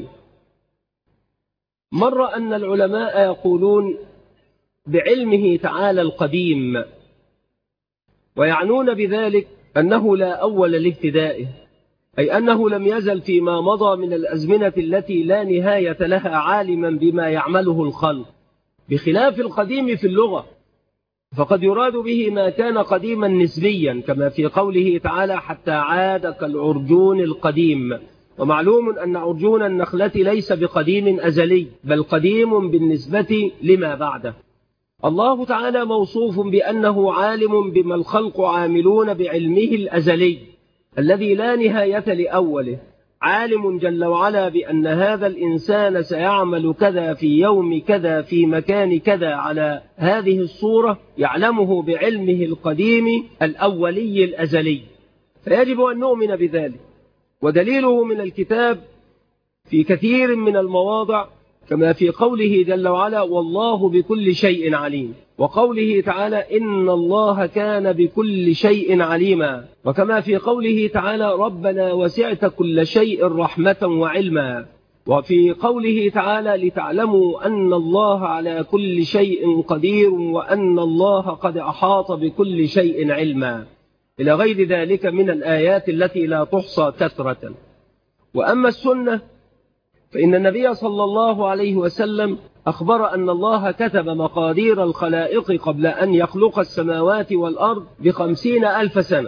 Speaker 1: مر أن العلماء يقولون بعلمه تعالى القديم، ويعنون بذلك أنه لا أول لابتدائه، أي أنه لم يزل فيما مضى من الأزمنة التي لا نهاية لها عالما بما يعمله الخلق، بخلاف القديم في اللغة، فقد يراد به ما كان قديما نسبيا كما في قوله تعالى حتى عاد كالعرجون القديم. ومعلوم أن عرجون النخلة ليس بقديم أزلي، بل قديم بالنسبة لما بعده. الله تعالى موصوف بأنه عالم بما الخلق عاملون بعلمه الأزلي الذي لا نهاية لأوله، عالم جل وعلا بأن هذا الإنسان سيعمل كذا في يوم كذا في مكان كذا على هذه الصورة، يعلمه بعلمه القديم الأولي الأزلي، فيجب أن نؤمن بذلك. ودليله من الكتاب في كثير من المواضع كما في قوله جل وعلا والله بكل شيء عليم، وقوله تعالى إن الله كان بكل شيء عليما، وكما في قوله تعالى ربنا وسعت كل شيء رحمة وعلما، وفي قوله تعالى لتعلموا أن الله على كل شيء قدير وأن الله قد أحاط بكل شيء علما، إلى غير ذلك من الآيات التي لا تحصى كثرة. وأما السنة فإن النبي صلى الله عليه وسلم أخبر أن الله كتب مقادير الخلائق قبل أن يخلق السماوات والأرض ب50,000 سنة،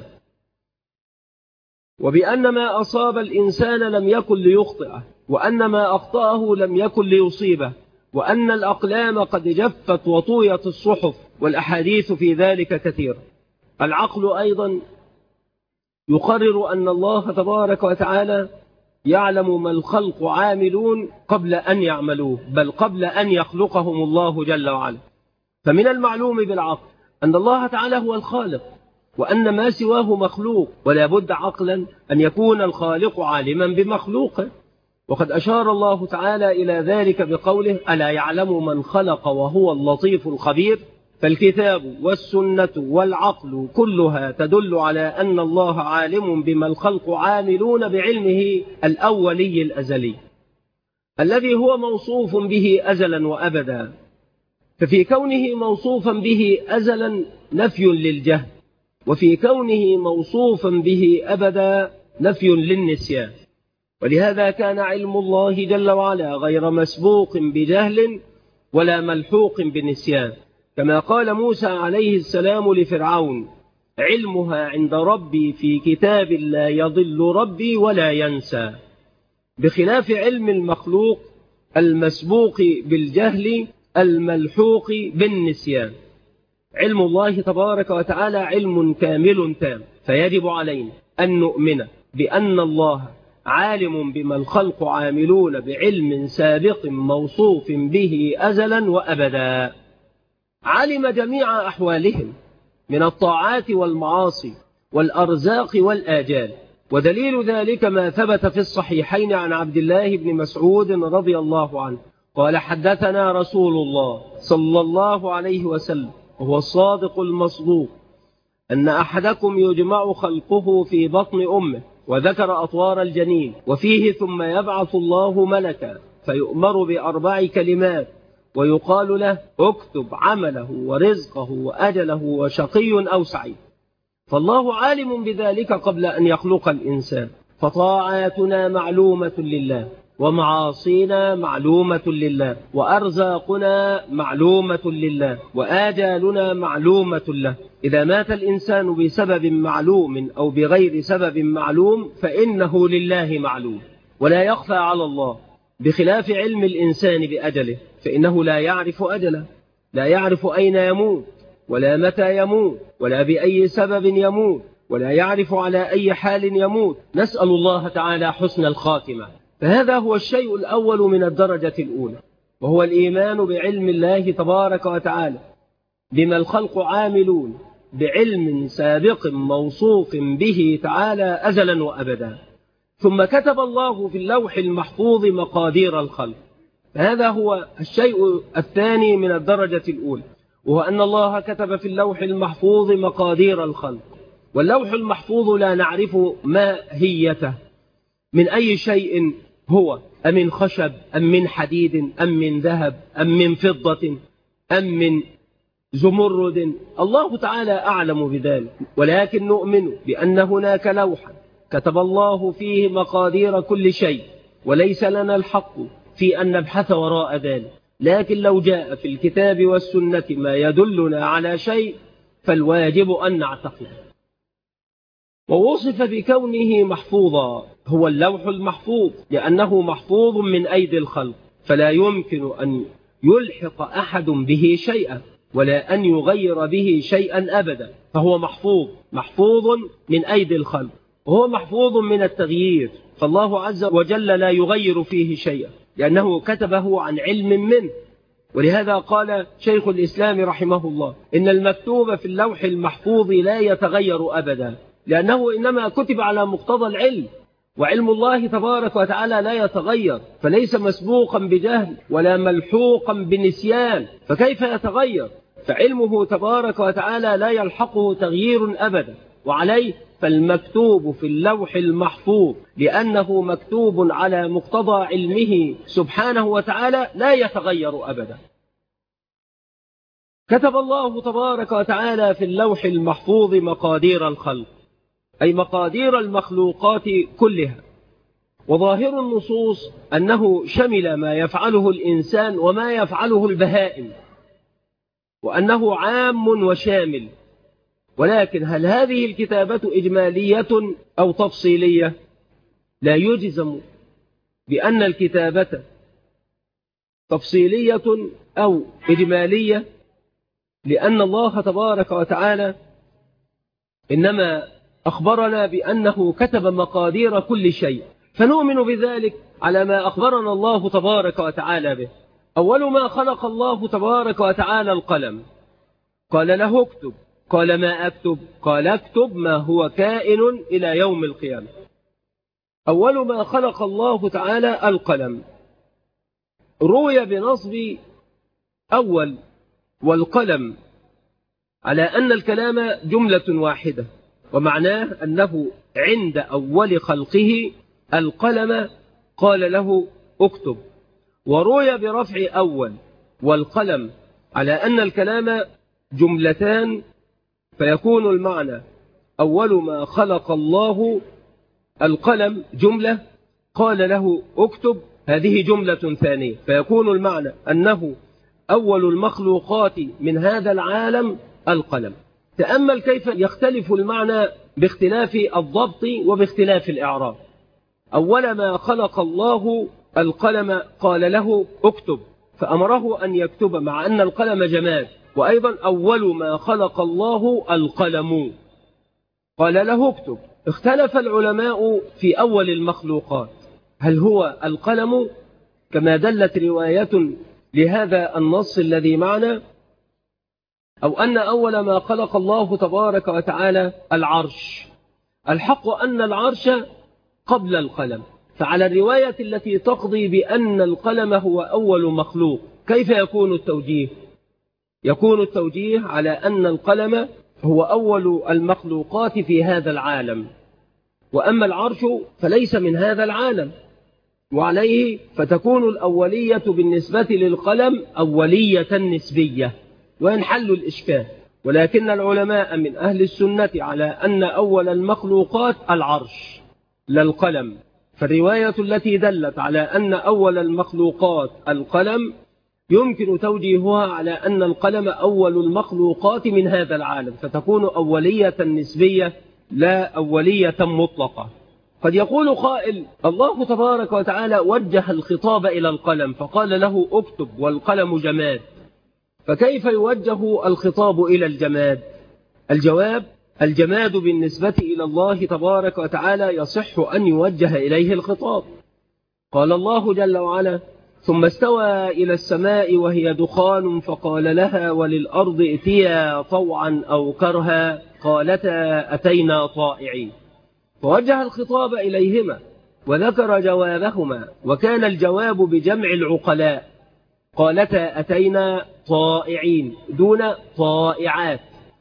Speaker 1: وبأن ما أصاب الإنسان لم يكن ليخطئه، وأن ما أخطأه لم يكن ليصيبه، وأن الأقلام قد جفت وطويت الصحف، والأحاديث في ذلك كثير. العقل أيضا يقرر أن الله تبارك وتعالى يعلم ما الخلق عاملون قبل أن يعملوه، بل قبل أن يخلقهم الله جل وعلا. فمن المعلوم بالعقل أن الله تعالى هو الخالق، وأن ما سواه مخلوق، ولا بد عقلا أن يكون الخالق عالما بمخلوقه. وقد أشار الله تعالى إلى ذلك بقوله ألا يعلم من خلق وهو اللطيف الخبير. فالكتاب والسنة والعقل كلها تدل على أن الله عالم بما الخلق عاملون بعلمه الأولي الأزلي الذي هو موصوف به أزلا وأبدا. ففي كونه موصوفا به أزلا نفي للجهل، وفي كونه موصوفا به أبدا نفي للنسيان. ولهذا كان علم الله جل وعلا غير مسبوق بجهل ولا ملحوق بالنسيان، كما قال موسى عليه السلام لفرعون علمها عند ربي في كتاب لا يضل ربي ولا ينسى، بخلاف علم المخلوق المسبوق بالجهل الملحوق بالنسيان. علم الله تبارك وتعالى علم كامل تام، فيجب علينا أن نؤمن بأن الله عالم بما الخلق عاملون بعلم سابق موصوف به أزلا وأبدا. علم جميع أحوالهم من الطاعات والمعاصي والأرزاق والآجال، ودليل ذلك ما ثبت في الصحيحين عن عبد الله بن مسعود رضي الله عنه قال حدثنا رسول الله صلى الله عليه وسلم وهو الصادق المصدوق أن أحدكم يجمع خلقه في بطن أمه، وذكر أطوار الجنين وفيه، ثم يبعث الله ملكا فيؤمر بأربع كلمات ويقال له اكتب عمله ورزقه وأجله وشقي أو سعيد. فالله عالم بذلك قبل أن يخلق الإنسان، فطاعاتنا معلومة لله، ومعاصينا معلومة لله، وأرزاقنا معلومة لله، وآجالنا معلومة له. إذا مات الإنسان بسبب معلوم أو بغير سبب معلوم فإنه لله معلوم ولا يخفى على الله، بخلاف علم الإنسان بأجله، فإنه لا يعرف أجله، لا يعرف أين يموت ولا متى يموت ولا بأي سبب يموت، ولا يعرف على أي حال يموت. نسأل الله تعالى حسن الخاتمة. فهذا هو الشيء الأول من الدرجة الأولى، وهو الإيمان بعلم الله تبارك وتعالى بما الخلق عاملون، بعلم سابق موصوف به تعالى أزلا وأبدا. ثم كتب الله في اللوح المحفوظ مقادير الخلق. هذا هو الشيء الثاني من الدرجة الأولى، وهو أن الله كتب في اللوح المحفوظ مقادير الخلق. واللوح المحفوظ لا نعرف ماهيته، من أي شيء هو، أم من خشب أم من حديد أم من ذهب أم من فضة أم من زمرد، الله تعالى أعلم بذلك. ولكن نؤمن بأن هناك لوحا كتب الله فيه مقادير كل شيء، وليس لنا الحق في أن نبحث وراء ذلك. لكن لو جاء في الكتاب والسنة ما يدلنا على شيء فالواجب أن نعتقد. ووصف بكونه محفوظا، هو اللوح المحفوظ لأنه محفوظ من أيدي الخلق، فلا يمكن أن يلحق أحد به شيئا ولا أن يغير به شيئا أبدا، فهو محفوظ من أيدي الخلق، وهو محفوظ من التغيير، فالله عز وجل لا يغير فيه شيئا لأنه كتبه عن علم منه. ولهذا قال شيخ الإسلام رحمه الله إن المكتوب في اللوح المحفوظ لا يتغير أبدا، لأنه إنما كتب على مقتضى العلم، وعلم الله تبارك وتعالى لا يتغير، فليس مسبوقا بجهل ولا ملحوقا بنسيان، فكيف يتغير؟ فعلمه تبارك وتعالى لا يلحقه تغيير أبدا، وعليه فالمكتوب في اللوح المحفوظ لأنه مكتوب على مقتضى علمه سبحانه وتعالى لا يتغير أبدا. كتب الله تبارك وتعالى في اللوح المحفوظ مقادير الخلق، أي مقادير المخلوقات كلها. وظاهر النصوص أنه شمل ما يفعله الإنسان وما يفعله البهائم، وأنه عام وشامل. ولكن هل هذه الكتابة إجمالية أو تفصيلية؟ لا يجزم بأن الكتابة تفصيلية أو إجمالية، لأن الله تبارك وتعالى إنما أخبرنا بأنه كتب مقادير كل شيء، فنؤمن بذلك على ما أخبرنا الله تبارك وتعالى به. أول ما خلق الله تبارك وتعالى القلم، قال له اكتب، قال ما أكتب؟ قال اكتب ما هو كائن إلى يوم القيامة. أول ما خلق الله تعالى القلم. روي بنصب أول والقلم على أن الكلام جملة واحدة، ومعناه أنه عند أول خلقه القلم قال له اكتب. وروي برفع أول والقلم على أن الكلام جملتان، فيكون المعنى أول ما خلق الله القلم جملة، قال له اكتب هذه جملة ثانية، فيكون المعنى أنه أول المخلوقات من هذا العالم القلم. تأمل كيف يختلف المعنى باختلاف الضبط وباختلاف الإعراب. أول ما خلق الله القلم قال له اكتب، فأمره أن يكتب مع أن القلم جماد. وأيضا أول ما خلق الله القلم قال له اكتب. اختلف العلماء في أول المخلوقات، هل هو القلم كما دلت رواية لهذا النص الذي معنا، أو أن أول ما خلق الله تبارك وتعالى العرش، الحق أن العرش قبل القلم. فعلى الرواية التي تقضي بأن القلم هو أول مخلوق، كيف يكون التوجيه؟ يكون التوجيه على أن القلم هو أول المخلوقات في هذا العالم، وأما العرش فليس من هذا العالم، وعليه فتكون الأولية بالنسبة للقلم أولية نسبية وينحل الإشكال. ولكن العلماء من أهل السنة على أن أول المخلوقات العرش لا القلم. فالرواية التي دلت على أن أول المخلوقات القلم يمكن توجيهها على أن القلم أول المخلوقات من هذا العالم، فتكون أولية نسبية لا أولية مطلقة. قد يقول قائل: الله تبارك وتعالى وجه الخطاب إلى القلم فقال له اكتب والقلم جماد، فكيف يوجه الخطاب إلى الجماد؟ الجواب: الجماد بالنسبة إلى الله تبارك وتعالى يصح أن يوجه إليه الخطاب. قال الله جل وعلا: ثم استوى إلى السماء وهي دخان فقال لها وللأرض ائتيا طوعا أو كرها قالتا أتينا طائعين. فوجه الخطاب إليهما وذكر جوابهما، وكان الجواب بجمع العقلاء، قالتا أتينا طائعين دون طائعات.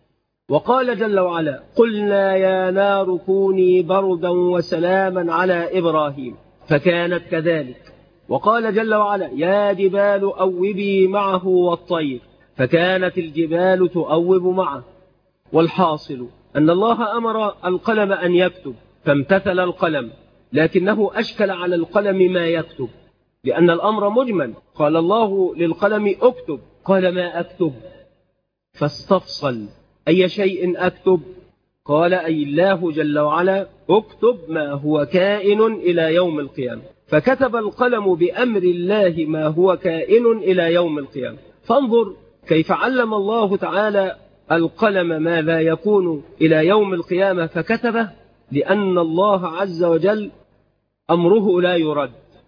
Speaker 1: وقال جل وعلا: قلنا يا نار كوني بردا وسلاما على إبراهيم فكانت كذلك. وقال جل وعلا: يا جبال أوبي معه والطير فكانت الجبال تؤوب معه. والحاصل أن الله أمر القلم أن يكتب فامتثل القلم، لكنه أشكل على القلم ما يكتب، لأن الأمر مجمل. قال الله للقلم اكتب، قال ما أكتب؟ فاستفصل: أي شيء أكتب؟ قال: أي الله جل وعلا اكتب ما هو كائن إلى يوم القيامة. فكتب القلم بأمر الله ما هو كائن إلى يوم القيامة. فانظر كيف علم الله تعالى القلم ماذا يكون إلى يوم القيامة فكتبه، لأن الله عز وجل أمره لا يرد.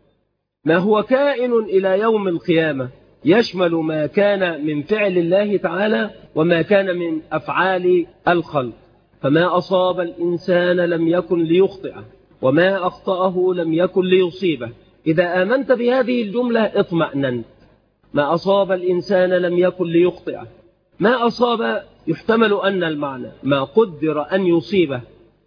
Speaker 1: ما هو كائن إلى يوم القيامة يشمل ما كان من فعل الله تعالى وما كان من أفعال الخلق. فما أصاب الإنسان لم يكن ليخطئه، وما أخطأه لم يكن ليصيبه. إذا آمنت بهذه الجملة اطمأننت. ما أصاب الإنسان لم يكن ليخطئه، ما أصاب يحتمل أن المعنى ما قدر أن يصيبه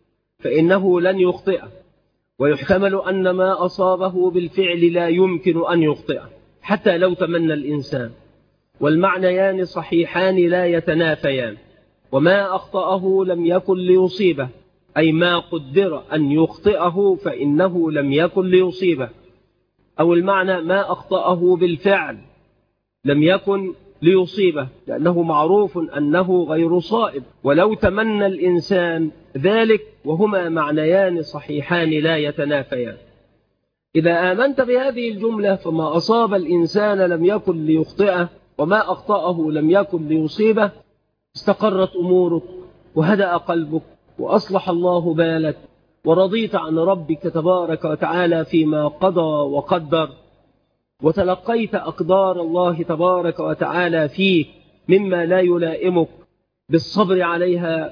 Speaker 1: فإنه لن يخطئه، ويحتمل أن ما أصابه بالفعل لا يمكن أن يخطئه حتى لو تمنى الإنسان، والمعنيان صحيحان لا يتنافيان. وما أخطأه لم يكن ليصيبه، أي ما قدر أن يخطئه فإنه لم يكن ليصيبه، أو المعنى ما أخطأه بالفعل لم يكن ليصيبه، لأنه معروف أنه غير صائب ولو تمنى الإنسان ذلك، وهما معنيان صحيحان لا يتنافيان. إذا آمنت بهذه الجملة فما أصاب الإنسان لم يكن ليخطئه وما أخطأه لم يكن ليصيبه، استقرت أمورك وهدأ قلبك وأصلح الله بالك ورضيت عن ربك تبارك وتعالى فيما قضى وقدر، وتلقيت أقدار الله تبارك وتعالى فيك مما لا يلائمك بالصبر عليها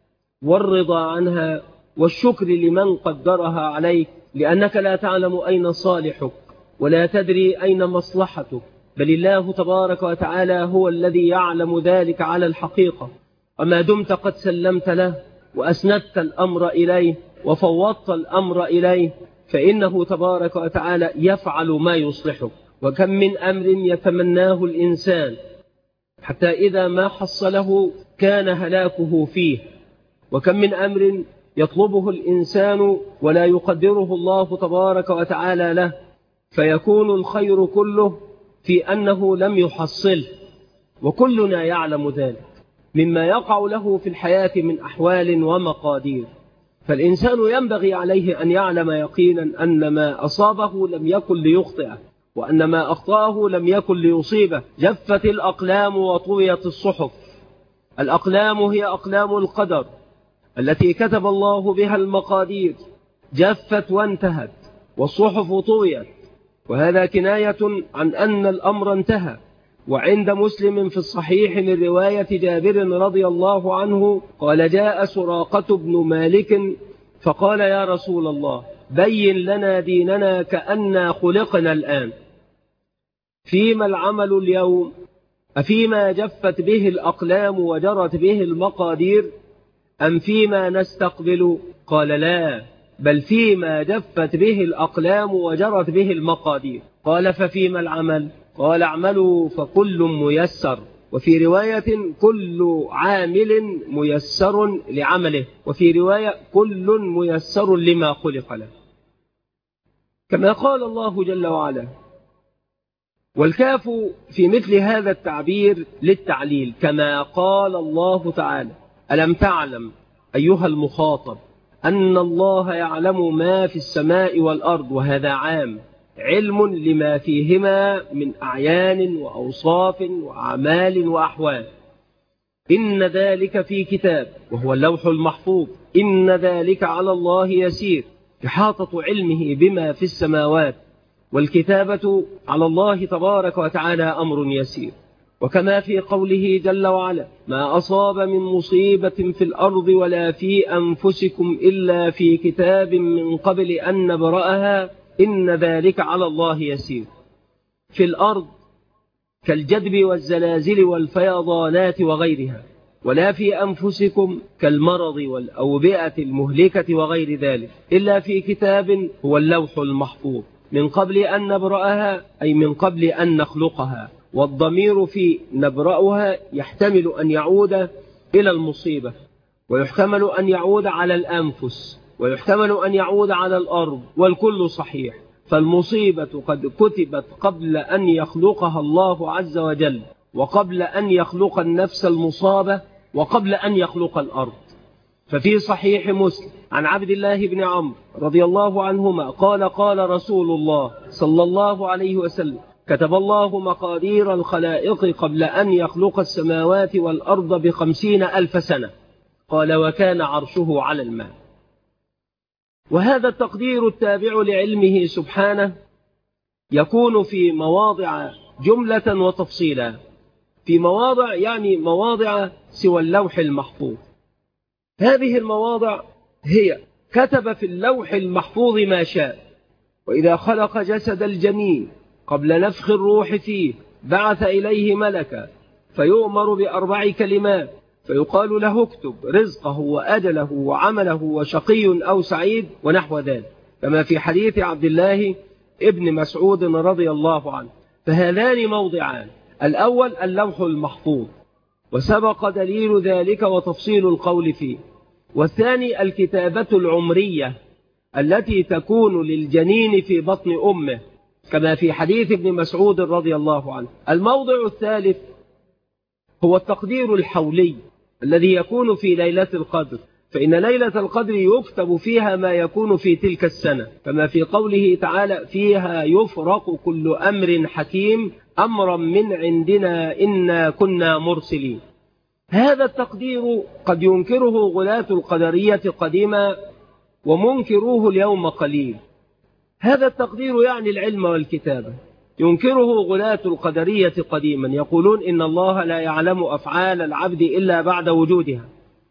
Speaker 1: والرضا عنها والشكر لمن قدرها عليك، لأنك لا تعلم أين صالحك ولا تدري أين مصلحتك، بل الله تبارك وتعالى هو الذي يعلم ذلك على الحقيقة. وما دمت قد سلمت له وأسندت الأمر إليه وفوضت الأمر إليه فإنه تبارك وتعالى يفعل ما يصلحه. وكم من أمر يتمناه الإنسان حتى إذا ما حصله كان هلاكه فيه، وكم من أمر يطلبه الإنسان ولا يقدره الله تبارك وتعالى له، فيكون الخير كله في أنه لم يحصله، وكلنا يعلم ذلك مما يقع له في الحياة من أحوال ومقادير. فالإنسان ينبغي عليه أن يعلم يقينا أن ما أصابه لم يكن ليخطئه، وأن ما أخطأه لم يكن ليصيبه. جفت الأقلام وطويت الصحف. الأقلام هي أقلام القدر التي كتب الله بها المقادير، جفت وانتهت، والصحف طويت، وهذا كناية عن أن الأمر انتهى. وعند مسلم في الصحيح من رواية جابر رضي الله عنه قال: جاء سراقة بن مالك فقال يا رسول الله بين لنا ديننا كأننا خلقنا الآن، فيما العمل اليوم؟ أفيما جفت به الأقلام وجرت به المقادير أم فيما نستقبل؟ قال لا، بل فيما جفت به الأقلام وجرت به المقادير. قال ففيما العمل؟ قال اعملوا فكل ميسر، وفي رواية كل عامل ميسر لعمله، وفي رواية كل ميسر لما خلق له، كما قال الله جل وعلا. والكاف في مثل هذا التعبير للتعليل، كما قال الله تعالى ألم تعلم أيها المخاطب أن الله يعلم ما في السماء والأرض، وهذا عام، علم لما فيهما من أعيان وأوصاف وأعمال وأحوال. إن ذلك في كتاب وهو اللوح المحفوظ، إن ذلك على الله يسير، إحاطة علمه بما في السماوات، والكتابة على الله تبارك وتعالى أمر يسير. وكما في قوله جل وعلا ما أصاب من مصيبة في الأرض ولا في أنفسكم إلا في كتاب من قبل أن نبرأها إن ذلك على الله يسير. في الأرض كالجدب والزلازل والفيضانات وغيرها، ولا في أنفسكم كالمرض والأوبئة المهلكة وغير ذلك، إلا في كتاب هو اللوح المحفوظ من قبل أن نبرأها، أي من قبل أن نخلقها. والضمير في نبرأها يحتمل أن يعود إلى المصيبة، ويحتمل أن يعود على الأنفس، ويحتمل أن يعود على الأرض، والكل صحيح. فالمصيبة قد كتبت قبل أن يخلقها الله عز وجل، وقبل أن يخلق النفس المصابة، وقبل أن يخلق الأرض. ففي صحيح مسلم عن عبد الله بن عمرو رضي الله عنهما قال قال رسول الله صلى الله عليه وسلم كتب الله مقادير الخلائق قبل أن يخلق السماوات والأرض ب50,000 سنة. قال وكان عرشه على الماء. وهذا التقدير التابع لعلمه سبحانه يكون في مواضع جملة وتفصيلا. في مواضع يعني مواضع سوى اللوح المحفوظ. هذه المواضع هي كتب في اللوح المحفوظ ما شاء، وإذا خلق جسد الجنين قبل نفخ الروح فيه بعث إليه ملكا فيؤمر ب4 كلمات، فيقال له اكتب رزقه وأجله وعمله وشقي أو سعيد ونحو ذلك، كما في حديث عبد الله ابن مسعود رضي الله عنه. فهذان موضعان، الأول اللوح المحفوظ وسبق دليل ذلك وتفصيل القول فيه، والثاني الكتابة العمرية التي تكون للجنين في بطن أمه، كما في حديث ابن مسعود رضي الله عنه. الموضع الثالث هو التقدير الحولي الذي يكون في ليلة القدر، فإن ليلة القدر يكتب فيها ما يكون في تلك السنة، كما في قوله تعالى فيها يفرق كل أمر حكيم أمرا من عندنا إنا كنا مرسلين. هذا التقدير قد ينكره غلاة القدرية قديما ومنكروه اليوم قليل. هذا التقدير يعني العلم والكتابة، ينكره غلاة القدرية قديما، يقولون إن الله لا يعلم أفعال العبد إلا بعد وجودها،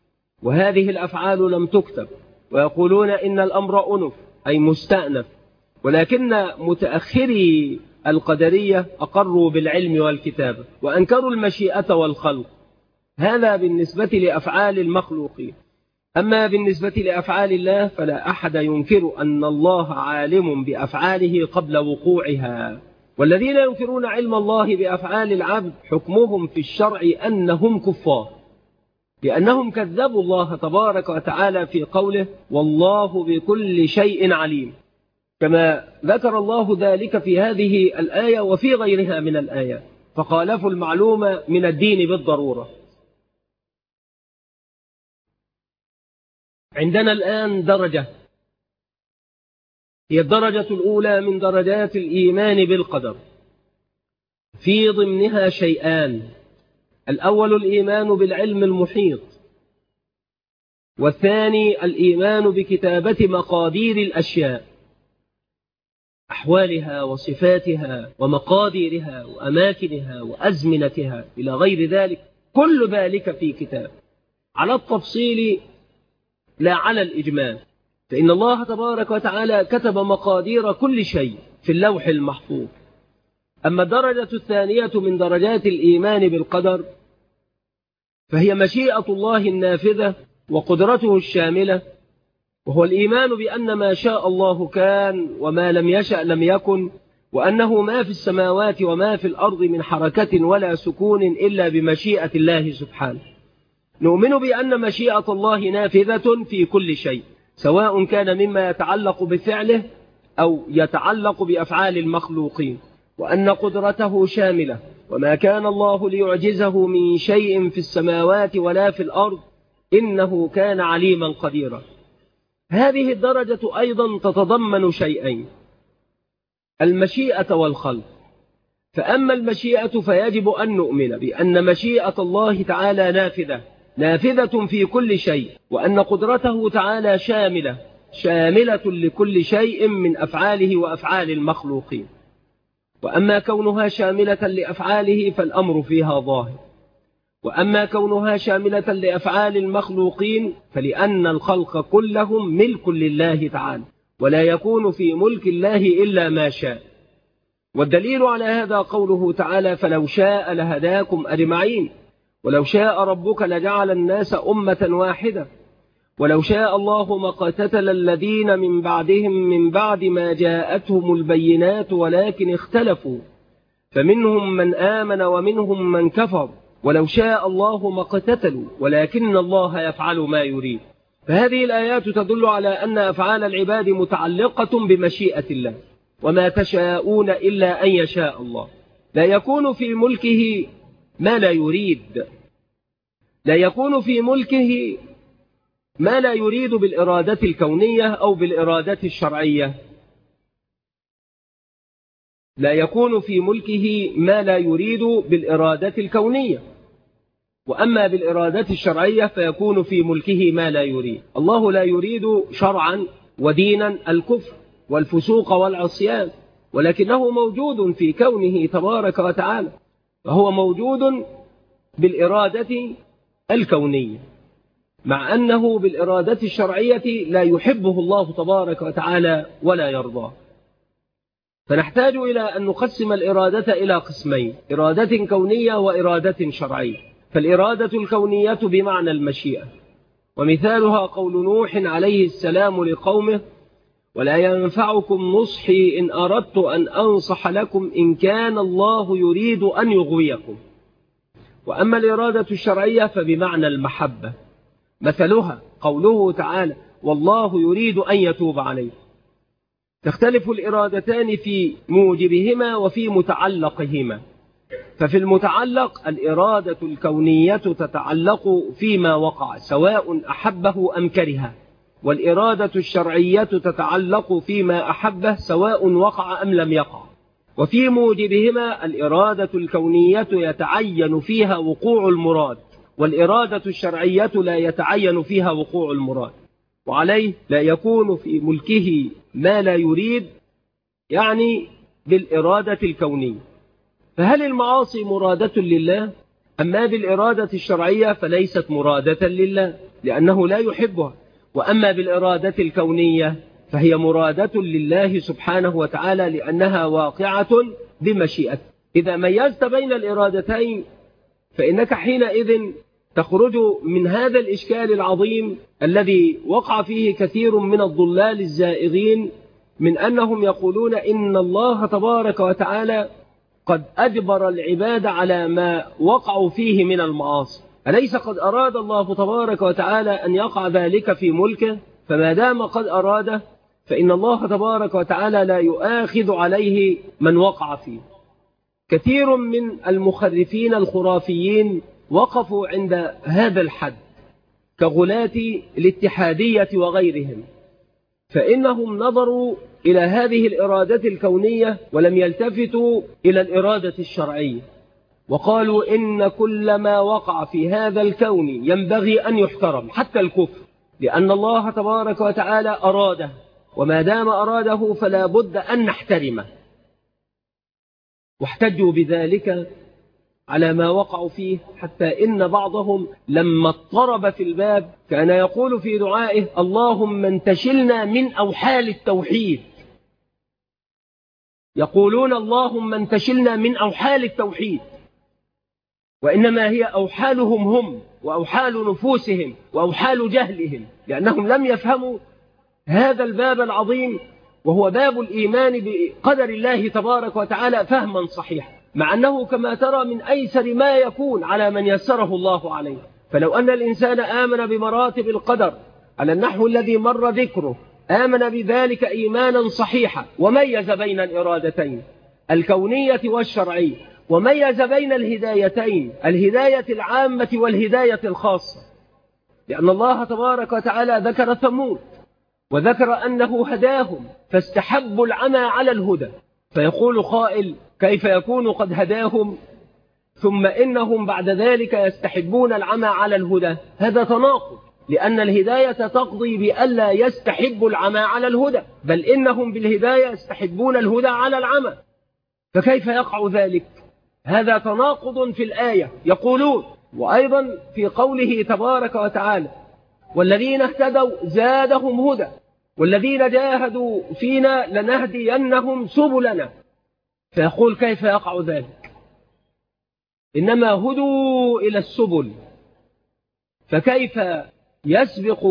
Speaker 1: وهذه الأفعال لم تكتب، ويقولون إن الأمر أنف أي مستأنف. ولكن متأخري القدرية أقروا بالعلم والكتابة وأنكروا المشيئة والخلق. هذا بالنسبة لأفعال المخلوقين. أما بالنسبة لأفعال الله فلا أحد ينكر أن الله عالم بأفعاله قبل وقوعها. والذين ينكرون علم الله بأفعال العبد حكمهم في الشرع أنهم كفار، لأنهم كذبوا الله تبارك وتعالى في قوله والله بكل شيء عليم، كما ذكر الله ذلك في هذه الآية وفي غيرها من الآيات، فخالفوا المعلومة من الدين بالضرورة. عندنا الآن درجة هي الدرجة الأولى من درجات الإيمان بالقدر، في ضمنها شيئان: الأول الإيمان بالعلم المحيط، والثاني الإيمان بكتابة مقادير الأشياء، أحوالها وصفاتها ومقاديرها وأماكنها وأزمنتها إلى غير ذلك، كل ذلك في كتاب، على التفصيل لا على الإجمال. فإن الله تبارك وتعالى كتب مقادير كل شيء في اللوح المحفوظ. أما الدرجة الثانية من درجات الإيمان بالقدر فهي مشيئة الله النافذة وقدرته الشاملة، وهو الإيمان بأن ما شاء الله كان وما لم يشأ لم يكن، وأنه ما في السماوات وما في الأرض من حركة ولا سكون إلا بمشيئة الله سبحانه. نؤمن بأن مشيئة الله نافذة في كل شيء، سواء كان مما يتعلق بفعله أو يتعلق بأفعال المخلوقين، وأن قدرته شاملة، وما كان الله ليعجزه من شيء في السماوات ولا في الأرض إنه كان عليما قديرا. هذه الدرجة أيضا تتضمن شيئين: المشيئة والخلق. فأما المشيئة فيجب أن نؤمن بأن مشيئة الله تعالى نافذة في كل شيء، وأن قدرته تعالى شاملة لكل شيء من أفعاله وأفعال المخلوقين. وأما كونها شاملة لأفعاله فالأمر فيها ظاهر، وأما كونها شاملة لأفعال المخلوقين فلأن الخلق كلهم ملك لله تعالى، ولا يكون في ملك الله إلا ما شاء. والدليل على هذا قوله تعالى: فلو شاء لهداكم أجمعين، ولو شاء ربك لجعل الناس أمة واحدة، ولو شاء الله ما اقتتل الذين من بعدهم من بعد ما جاءتهم البينات ولكن اختلفوا فمنهم من آمن ومنهم من كفر، ولو شاء الله ما اقتتلوا ولكن الله يفعل ما يريد. فهذه الآيات تدل على أن أفعال العباد متعلقة بمشيئة الله، وما تشاءون إلا أن يشاء الله. لا يكون في ملكه ما لا يريد، لا يكون في ملكه ما لا يريد بالإرادة الكونية أو بالإرادة الشرعية. لا يكون في ملكه ما لا يريد بالإرادة الكونية، وأما بالإرادة الشرعية فيكون في ملكه ما لا يريد. الله لا يريد شرعا ودينا الكفر والفسوق والعصيان، ولكنه موجود في كونه تبارك وتعالى، فهو موجود بالإرادة الكونية، مع أنه بالإرادة الشرعية لا يحبه الله تبارك وتعالى ولا يرضاه. فنحتاج إلى أن نقسم الإرادة إلى قسمين: إرادة كونية وإرادة شرعية. فالإرادة الكونية بمعنى المشيئة، ومثالها قول نوح عليه السلام لقومه: ولا ينفعكم نصحي إن أردت أن أنصح لكم إن كان الله يريد أن يغويكم. وأما الإرادة الشرعية فبمعنى المحبة، مثلها قوله تعالى: والله يريد أن يتوب عليه. تختلف الإرادتان في موجبهما وفي متعلقهما. ففي المتعلق الإرادة الكونية تتعلق فيما وقع سواء أحبه أم كرهه، والإرادة الشرعية تتعلق فيما أحبه سواء وقع أم لم يقع. وفي موجبهما الإرادة الكونية يتعين فيها وقوع المراد، والإرادة الشرعية لا يتعين فيها وقوع المراد. وعليه لا يكون في ملكه ما لا يريد، يعني بالإرادة الكونية. فهل المعاصي مرادة لله؟ أما بالإرادة الشرعية فليست مرادة لله لأنه لا يحبها. وأما بالإرادة الكونية فهي مرادة لله سبحانه وتعالى لأنها واقعة بمشيئته. إذا ميزت بين الإرادتين فإنك حينئذ تخرج من هذا الإشكال العظيم الذي وقع فيه كثير من الضلال الزائغين، من أنهم يقولون إن الله تبارك وتعالى قد أجبر العباد على ما وقعوا فيه من المعاصي. أليس قد أراد الله تبارك وتعالى أن يقع ذلك في ملكه؟ فما دام قد أراده فإن الله تبارك وتعالى لا يؤاخذ عليه من وقع فيه. كثير من المخرفين الخرافيين وقفوا عند هذا الحد كغلاة الاتحادية وغيرهم، فإنهم نظروا إلى هذه الإرادة الكونية ولم يلتفتوا إلى الإرادة الشرعية، وقالوا إن كل ما وقع في هذا الكون ينبغي أن يحترم حتى الكفر، لأن الله تبارك وتعالى أراده، وما دام أراده فلا بد أن نحترمه. واحتجوا بذلك على ما وقعوا فيه، حتى إن بعضهم لما اضطرب في الباب كان يقول في دعائه: اللهم انتشلنا من أوحال التوحيد. يقولون اللهم انتشلنا من أوحال التوحيد، وإنما هي أوحالهم هم وأوحال نفوسهم وأوحال جهلهم، لأنهم لم يفهموا هذا الباب العظيم، وهو باب الإيمان بقدر الله تبارك وتعالى فهما صحيحا، مع أنه كما ترى من أيسر ما يكون على من يسره الله عليه. فلو أن الإنسان آمن بمراتب القدر على النحو الذي مر ذكره، آمن بذلك إيمانا صحيحا، وميز بين الإرادتين الكونية والشرعية، وميز بين الهدايتين، الهداية العامة والهداية الخاصة، لأن الله تبارك وتعالى ذكر ثمود وذكر أنه هداهم فاستحبوا العمى على الهدى. فيقول قائل: كيف يكون قد هداهم ثم إنهم بعد ذلك يستحبون العمى على الهدى؟ هذا تناقض، لأن الهداية تقضي بألا يستحبوا العمى على الهدى، بل إنهم بالهداية يستحبون الهدى على العمى، فكيف يقع ذلك؟ هذا تناقض في الآية. يقولون وأيضا في قوله تبارك وتعالى: والذين اهتدوا زادهم هدى والذين جاهدوا فينا لنهدينهم سبلنا. فيقول: كيف يقع ذلك؟ إنما هدوا إلى السبل، فكيف يسبق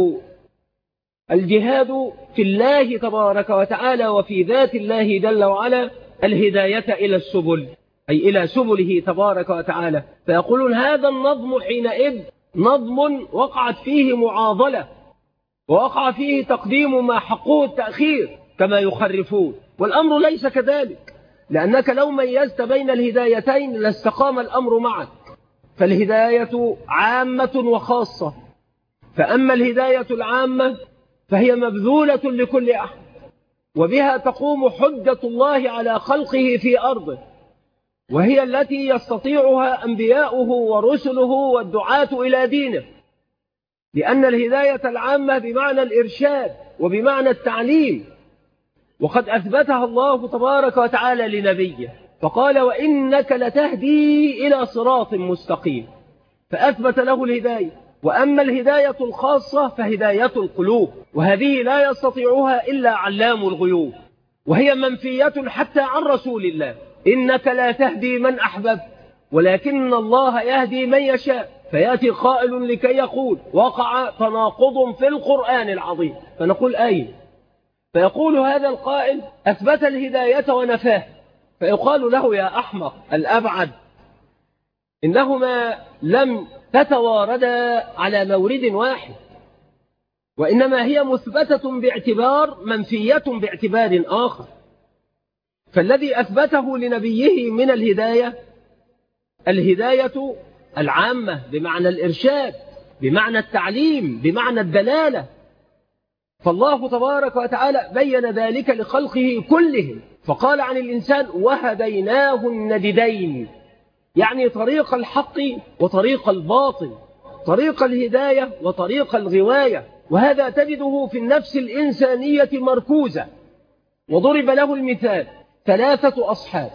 Speaker 1: الجهاد في الله تبارك وتعالى وفي ذات الله جل وعلا الهداية إلى السبل، أي إلى سبله تبارك وتعالى؟ فيقولون هذا النظم حينئذ نظم وقعت فيه معاضلة، ووقع فيه تقديم ما حقه التأخير كما يخرفون، والأمر ليس كذلك، لأنك لو ميزت بين الهدايتين لاستقام الأمر معك. فالهداية عامة وخاصة، فأما الهداية العامة فهي مبذولة لكل أحد، وبها تقوم حجة الله على خلقه في أرضه، وهي التي يستطيعها أنبياؤه ورسله والدعاة إلى دينه، لأن الهداية العامة بمعنى الإرشاد وبمعنى التعليم، وقد أثبتها الله تبارك وتعالى لنبيه، فقال: وإنك لتهدي إلى صراط مستقيم، فأثبت له الهداية. وأما الهداية الخاصة فهداية القلوب، وهذه لا يستطيعها إلا علام الغيوب، وهي منفية حتى عن رسول الله: إنك لا تهدي من أحببت ولكن الله يهدي من يشاء. فيأتي قائل لكي يقول: وقع تناقض في القرآن العظيم، فنقول: أين؟ فيقول هذا القائل: أثبت الهداية ونفاه، فيقال له: يا أحمق الأبعد، إنهما لم تتواردا على مورد واحد، وإنما هي مثبتة باعتبار منفية باعتبار آخر. فالذي أثبته لنبيه من الهداية العامة بمعنى الإرشاد، بمعنى التعليم، بمعنى الدلالة، فالله تبارك وتعالى بين ذلك لخلقه كلهم، فقال عن الإنسان: وهديناه النجدين، يعني طريق الحق وطريق الباطل، طريق الهداية وطريق الغواية، وهذا تجده في النفس الإنسانية مركوزة. وضرب له المثال: 3 أصحاب،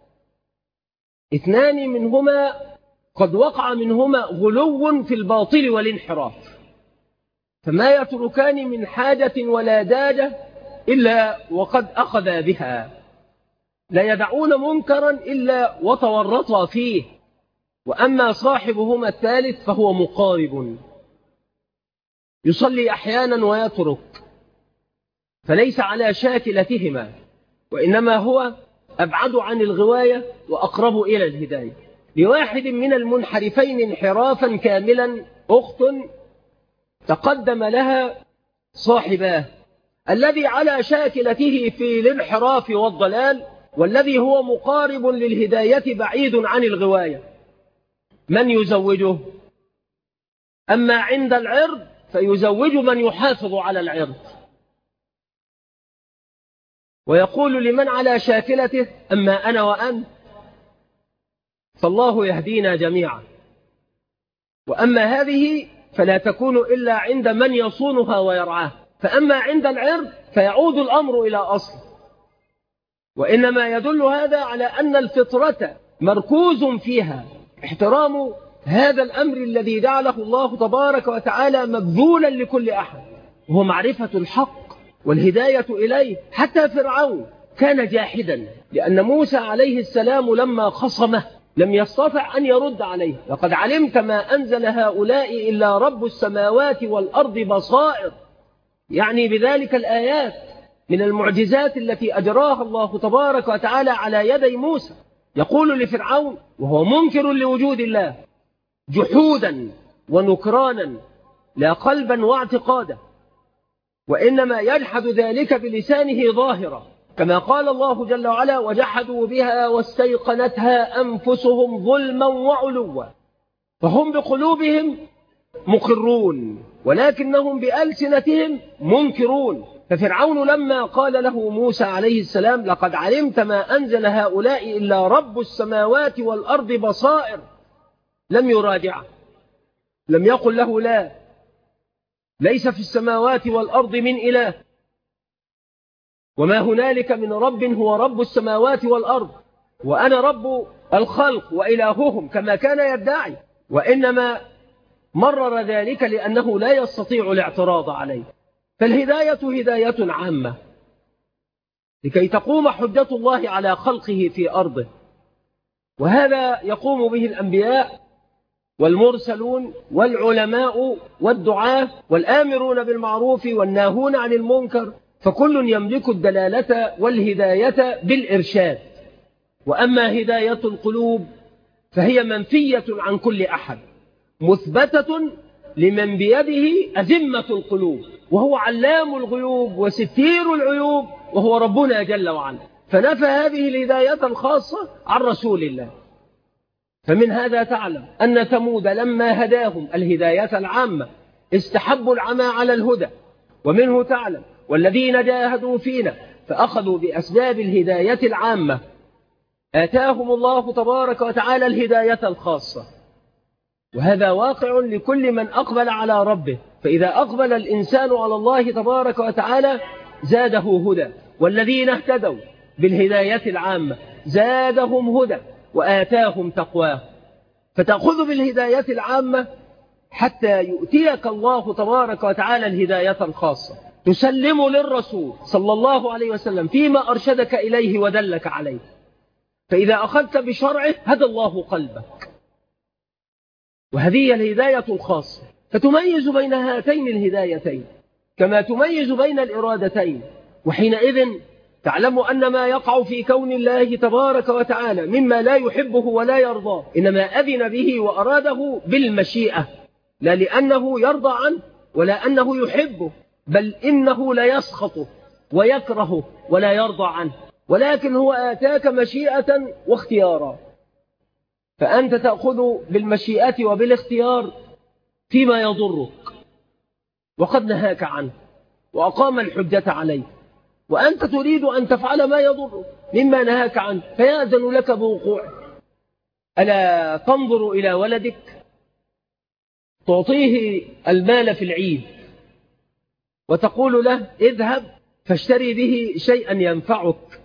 Speaker 1: 2 منهما قد وقع منهما غلو في الباطل والانحراف، فما يتركان من حاجة ولا داجة إلا وقد أخذا بها، لا يدعون منكرا إلا وتورطا فيه. وأما صاحبهما الثالث فهو مقارب، يصلي أحيانا ويترك، فليس على شاكلتهما، وإنما هو أبعد عن الغواية وأقرب إلى الهداية. لواحد من المنحرفين انحرافا كاملا أخت تقدم لها صاحباه، الذي على شاكلته في الانحراف والضلال، والذي هو مقارب للهداية بعيد عن الغواية. من يزوجه؟ أما عند العرض فيزوج من يحافظ على العرض، ويقول لمن على شاكلته: أما أنا وأنت فالله يهدينا جميعا. وأما هذه فلا تكون إلا عند من يصونها ويرعاه، فأما عند العرض فيعود الأمر إلى أصل. وإنما يدل هذا على أن الفطرة مركوز فيها احترام هذا الأمر الذي جعله الله تبارك وتعالى مبذولا لكل أحد، وهو معرفة الحق والهداية إليه. حتى فرعون كان جاحدا، لأن موسى عليه السلام لما خصمه لم يستطع أن يرد عليه. لقد علمت ما أنزل هؤلاء إلا رب السماوات والأرض بصائر، يعني بذلك الآيات من المعجزات التي أجراها الله تبارك وتعالى على يدي موسى. يقول لفرعون وهو منكر لوجود الله جحودا ونكرانا لا قلبا واعتقادا، وإنما يجحد ذلك بلسانه ظاهرا، كما قال الله جل وعلا: وجحدوا بها واستيقنتها أنفسهم ظلما وعلوا. فهم بقلوبهم مقرون ولكنهم بألسنتهم منكرون. ففرعون لما قال له موسى عليه السلام: لقد علمت ما أنزل هؤلاء إلا رب السماوات والأرض بصائر، لم يراجعه، لم يقل له لا، ليس في السماوات والأرض من إله، وما هنالك من رب هو رب السماوات والأرض، وأنا رب الخلق وإلههم كما كان يدعي. وإنما مرر ذلك لأنه لا يستطيع الاعتراض عليه. فالهداية هداية عامة لكي تقوم حجة الله على خلقه في أرضه، وهذا يقوم به الأنبياء والمرسلون والعلماء والدعاة والآمرون بالمعروف والناهون عن المنكر، فكل يملك الدلالة والهداية بالإرشاد. وأما هداية القلوب فهي منفية عن كل أحد، مثبتة لمن بيده أزمة القلوب، وهو علام الغيوب وستير العيوب، وهو ربنا جل وعلا. فنفى هذه الهداية الخاصة عن رسول الله. فمن هذا تعلم أن ثمود لما هداهم الهداية العامة استحبوا العمى على الهدى. ومنه تعلم والذين جاهدوا فينا فأخذوا بأسباب الهداية العامة آتاهم الله تبارك وتعالى الهداية الخاصة. وهذا واقع لكل من أقبل على ربه. فإذا أقبل الإنسان على الله تبارك وتعالى زاده هدى، والذين اهتدوا بالهداية العامة زادهم هدى وآتاهم تقواه. فتأخذ بالهداية العامة حتى يؤتيك الله تبارك وتعالى الهداية الخاصة، تسلم للرسول صلى الله عليه وسلم فيما أرشدك إليه ودلك عليه. فإذا أخذت بشرعه هدى الله قلبك، وهذه الهداية الخاصة. فتميز بين هاتين الهدايتين كما تميز بين الإرادتين، وحينئذ تعلم أن ما يقع في كون الله تبارك وتعالى مما لا يحبه ولا يرضاه إنما أذن به وأراده بالمشيئة، لا لأنه يرضى عنه ولا أنه يحبه، بل إنه لا يسخطه ويكرهه ولا يرضى عنه، ولكن هو آتاك مشيئة واختيارا. فأنت تأخذ بالمشيئة وبالاختيار فيما يضرك وقد نهاك عنه وأقام الحجة عليك، وأنت تريد أن تفعل ما يضرك مما نهاك عنه فيأذن لك بوقوعه. ألا تنظر إلى ولدك تعطيه المال في العيد وتقول له اذهب فاشتري به شيئا ينفعك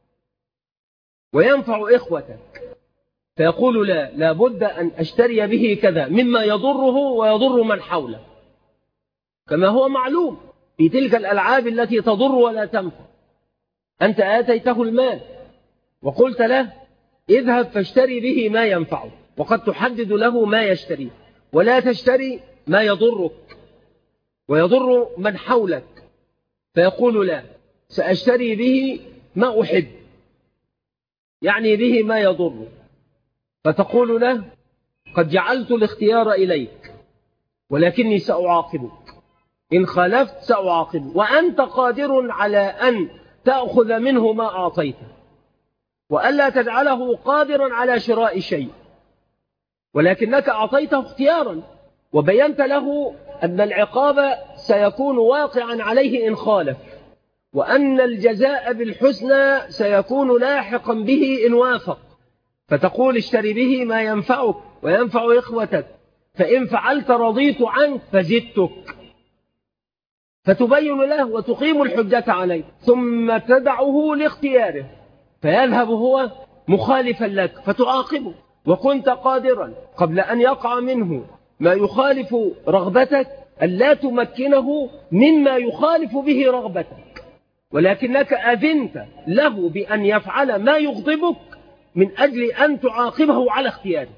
Speaker 1: وينفع إخوتك، فيقول لا، لابد أن أشتري به كذا مما يضره ويضر من حوله، كما هو معلوم في تلك الألعاب التي تضر ولا تنفع. أنت آتيته المال وقلت له اذهب فاشتري به ما ينفعه، وقد تحدد له ما يشتري، ولا تشتري ما يضرك ويضر من حولك. فيقول لا، سأشتري به ما أحب، يعني به ما يضر. فتقول له قد جعلت الاختيار إليك ولكني سأعاقبك، إن خالفت سأعاقبك، وأنت قادر على أن تأخذ منه ما أعطيته وألا تجعله قادرا على شراء شيء، ولكنك أعطيته اختيارا وبينت له أن العقاب سيكون واقعا عليه إن خالف، وأن الجزاء بالحسنى سيكون لاحقا به إن وافق. فتقول اشتري به ما ينفعك وينفع إخوتك، فإن فعلت رضيت عنك فزدتك. فتبين له وتقيم الحجة عليه، ثم تدعه لاختياره فيذهب هو مخالفا لك فتعاقبه، وكنت قادرا قبل أن يقع منه ما يخالف رغبتك أن لا تمكنه مما يخالف به رغبتك، ولكنك أذنت له بأن يفعل ما يغضبك من أجل أن تعاقبه على اختياره.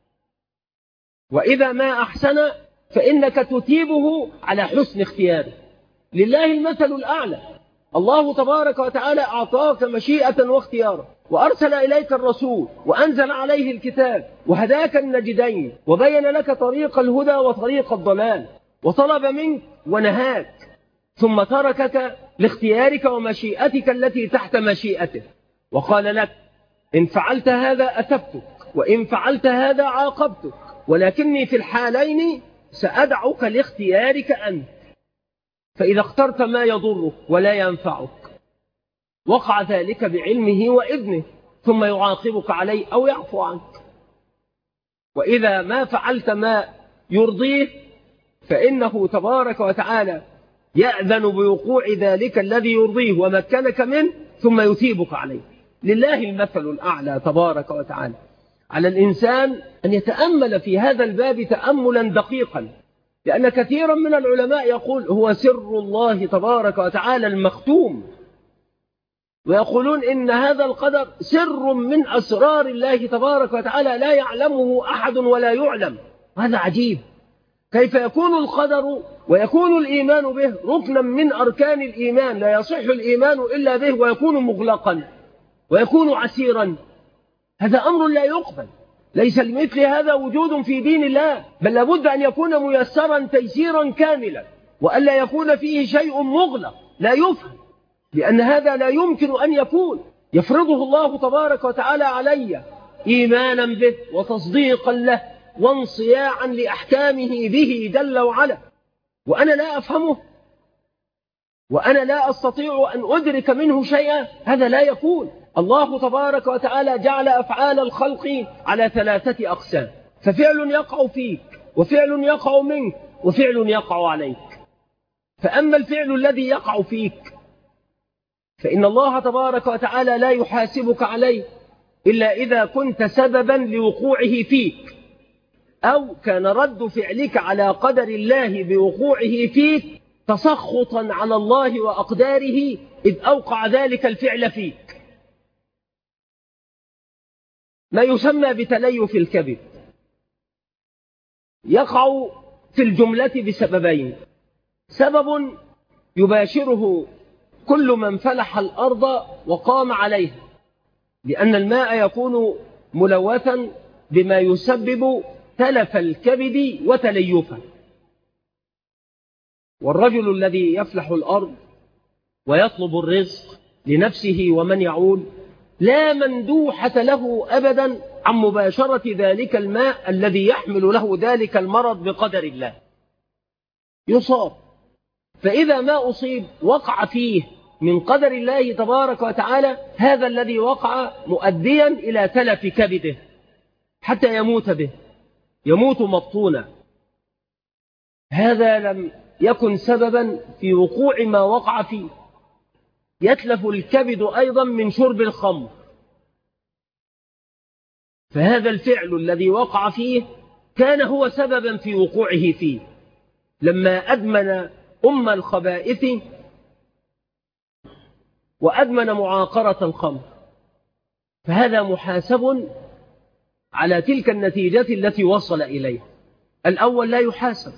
Speaker 1: وإذا ما أحسن فإنك تثيبه على حسن اختياره. لله المثل الأعلى. الله تبارك وتعالى أعطاك مشيئة واختيارا، وأرسل إليك الرسول، وأنزل عليه الكتاب، وهداك النجدين، وبين لك طريق الهدى وطريق الضلال، وطلب منك ونهاك، ثم تركك لاختيارك ومشيئتك التي تحت مشيئته، وقال لك إن فعلت هذا أثبتك، وإن فعلت هذا عاقبتك، ولكني في الحالين سأدعك لاختيارك أنت. فإذا اخترت ما يضرك ولا ينفعك وقع ذلك بعلمه وإذنه، ثم يعاقبك عليه أو يعفو عنك. وإذا ما فعلت ما يرضيه فإنه تبارك وتعالى يأذن بوقوع ذلك الذي يرضيه ومكنك منه، ثم يثيبك عليه. لله المثل الأعلى تبارك وتعالى. على الإنسان أن يتأمل في هذا الباب تأملا دقيقا، لأن كثيرا من العلماء يقول هو سر الله تبارك وتعالى المختوم، ويقولون إن هذا القدر سر من أسرار الله تبارك وتعالى لا يعلمه أحد ولا يعلم. هذا عجيب، كيف يكون القدر ويكون الإيمان به ركنا من أركان الإيمان لا يصح الإيمان إلا به، ويكون مغلقا ويكون عسيرا؟ هذا أمر لا يقبل. ليس لمثل هذا وجود في دين الله، بل لابد أن يكون ميسرا تيسيرا كاملا، وألا يكون فيه شيء مغلق لا يفهم، لأن هذا لا يمكن أن يكون. يفرضه الله تبارك وتعالى علي إيمانا به وتصديقا له وانصياعا لأحكامه به جل وعلا، وأنا لا أفهمه وأنا لا أستطيع أن أدرك منه شيئا، هذا لا يكون. الله تبارك وتعالى جعل أفعال الخلق على 3 أقسام، ففعل يقع فيك، وفعل يقع منك، وفعل يقع عليك. فأما الفعل الذي يقع فيك فإن الله تبارك وتعالى لا يحاسبك عليه إلا إذا كنت سببا لوقوعه فيك، أو كان رد فعلك على قدر الله بوقوعه فيك تسخطا على الله وأقداره إذ أوقع ذلك الفعل فيك. ما يسمى بتليف الكبد يقع في الجملة بسببين: سبب يباشره كل من فلح الأرض وقام عليها، لأن الماء يكون ملوثا بما يسبب تلف الكبد وتليفه. والرجل الذي يفلح الأرض ويطلب الرزق لنفسه ومن يعول لا مندوحة له أبدا عن مباشرة ذلك الماء الذي يحمل له ذلك المرض بقدر الله. يصاب، فإذا ما أصيب وقع فيه من قدر الله تبارك وتعالى هذا الذي وقع مؤديا إلى تلف كبده حتى يموت به، يموت مبطونا. هذا لم يكن سببا في وقوع ما وقع فيه. يتلف الكبد أيضا من شرب الخمر، فهذا الفعل الذي وقع فيه كان هو سببا في وقوعه فيه، لما أدمن الخبائث وأدمن معاقرة الخمر، فهذا محاسب على تلك النتيجة التي وصل إليها. الأول لا يحاسب،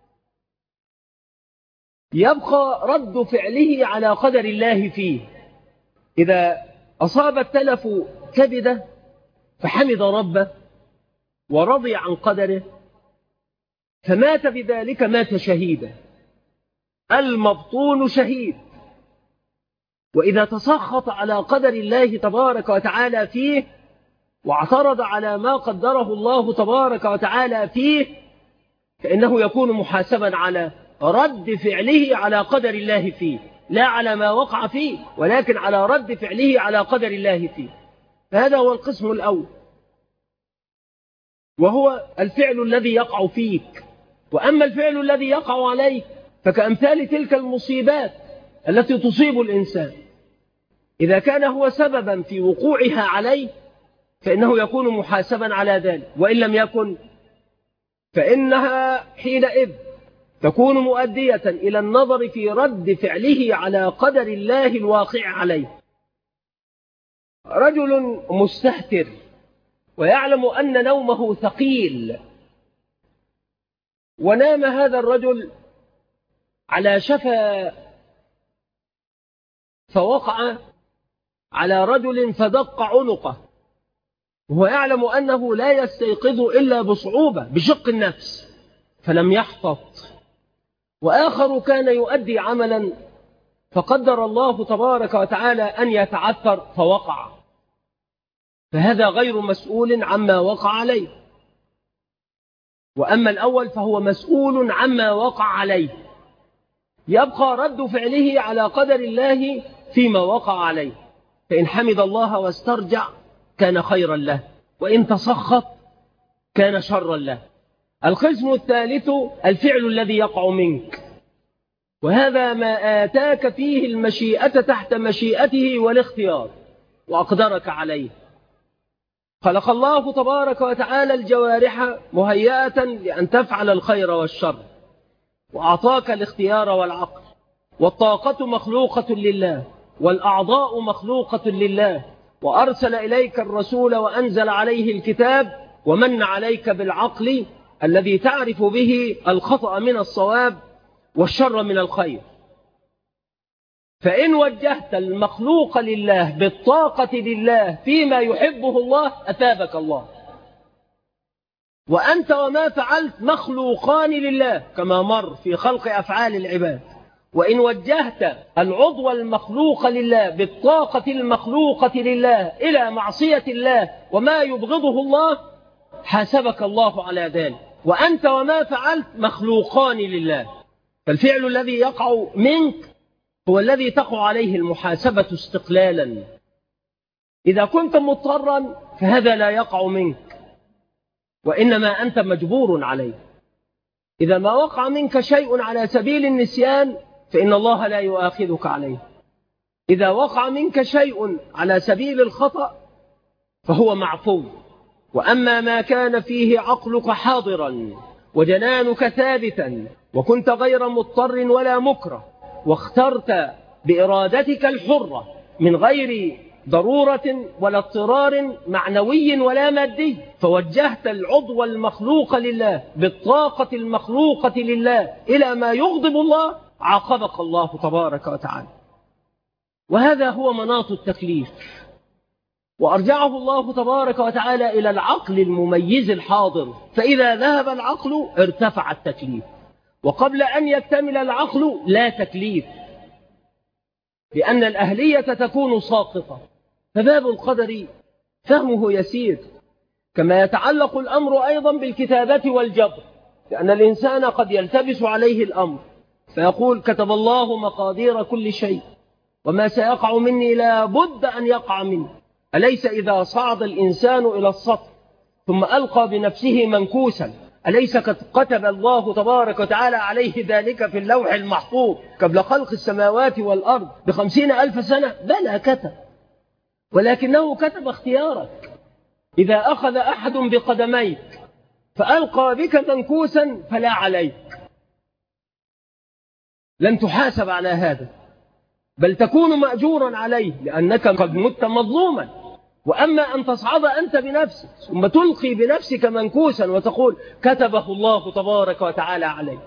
Speaker 1: يبقى رد فعله على قدر الله فيه. إذا أصاب التلف كبده فحمد ربه ورضي عن قدره فمات بذلك، مات شهيدا. المبطون شهيد. وإذا تسخط على قدر الله تبارك وتعالى فيه واعترض على ما قدره الله تبارك وتعالى فيه فإنه يكون محاسبا على رد فعله على قدر الله فيه، لا على ما وقع فيه، ولكن على رد فعله على قدر الله فيه. فهذا هو القسم الأول، وهو الفعل الذي يقع فيك. وأما الفعل الذي يقع عليك فكأمثال تلك المصيبات التي تصيب الإنسان، إذا كان هو سببا في وقوعها عليه فإنه يكون محاسبا على ذلك، وإن لم يكن فإنها حينئذ تكون مؤدية إلى النظر في رد فعله على قدر الله الواقع عليه. رجل مستهتر ويعلم أن نومه ثقيل، ونام هذا الرجل على شفا فوقع على رجل فدق عنقه، وهو يعلم أنه لا يستيقظ إلا بصعوبة بشق النفس، فلم يحفظ. وآخر كان يؤدي عملا فقدر الله تبارك وتعالى أن يتعثر فوقع، فهذا غير مسؤول عما وقع عليه. وأما الأول فهو مسؤول عما وقع عليه، يبقى رد فعله على قدر الله فيما وقع عليه، فإن حمد الله واسترجع كان خيرا له، وإن تسخط كان شرا له. القسم الثالث الفعل الذي يقع منك، وهذا ما آتاك فيه المشيئة تحت مشيئته والاختيار وأقدرك عليه. خلق الله تبارك وتعالى الجوارح مهيئة لأن تفعل الخير والشر، وأعطاك الاختيار والعقل، والطاقة مخلوقة لله، والأعضاء مخلوقة لله، وأرسل إليك الرسول وأنزل عليه الكتاب، ومن عليك بالعقل الذي تعرف به الخطأ من الصواب والشر من الخير. فإن وجهت المخلوق لله بالطاقة لله فيما يحبه الله أثابك الله، وأنت وما فعلت مخلوقان لله كما مر في خلق أفعال العباد. وإن وجهت العضو المخلوق لله بالطاقة المخلوقة لله إلى معصية الله وما يبغضه الله حاسبك الله على ذلك، وأنت وما فعلت مخلوقان لله. فالفعل الذي يقع منك هو الذي تقع عليه المحاسبة استقلالا. إذا كنت مضطرا فهذا لا يقع منك، وإنما أنت مجبور عليه. إذا ما وقع منك شيء على سبيل النسيان فإن الله لا يؤاخذك عليه. إذا وقع منك شيء على سبيل الخطأ فهو معفو. وأما ما كان فيه عقلك حاضرا وجنانك ثابتا وكنت غير مضطر ولا مكره، واخترت بإرادتك الحرة من غير ضرورة ولا اضطرار معنوي ولا مادي، فوجهت العضو المخلوق لله بالطاقة المخلوقة لله إلى ما يغضب الله، عاقبك الله تبارك وتعالى. وهذا هو مناط التكليف، وأرجعه الله تبارك وتعالى إلى العقل المميز الحاضر، فإذا ذهب العقل ارتفع التكليف، وقبل أن يكتمل العقل لا تكليف، لأن الأهلية تكون ساقطة. فباب القدر فهمه يسير، كما يتعلق الأمر أيضا بالكتابة والجبر، لأن الإنسان قد يلتبس عليه الأمر فيقول كتب الله مقادير كل شيء، وما سيقع مني لا بد أن يقع مني. أليس إذا صعد الإنسان إلى السطح ثم ألقى بنفسه منكوسا أليس كتب الله تبارك وتعالى عليه ذلك في اللوح المحفوظ قبل خلق السماوات والأرض ب50,000 سنة؟ بلى كتب، ولكنه كتب اختيارك. إذا أخذ أحد بقدميك فألقى بك منكوسا فلا عليك، لن تحاسب على هذا، بل تكون مأجورا عليه لأنك قد مت مظلوما. وأما أن تصعد أنت بنفسك ثم تلقي بنفسك منكوسا وتقول كتبه الله تبارك وتعالى عليه،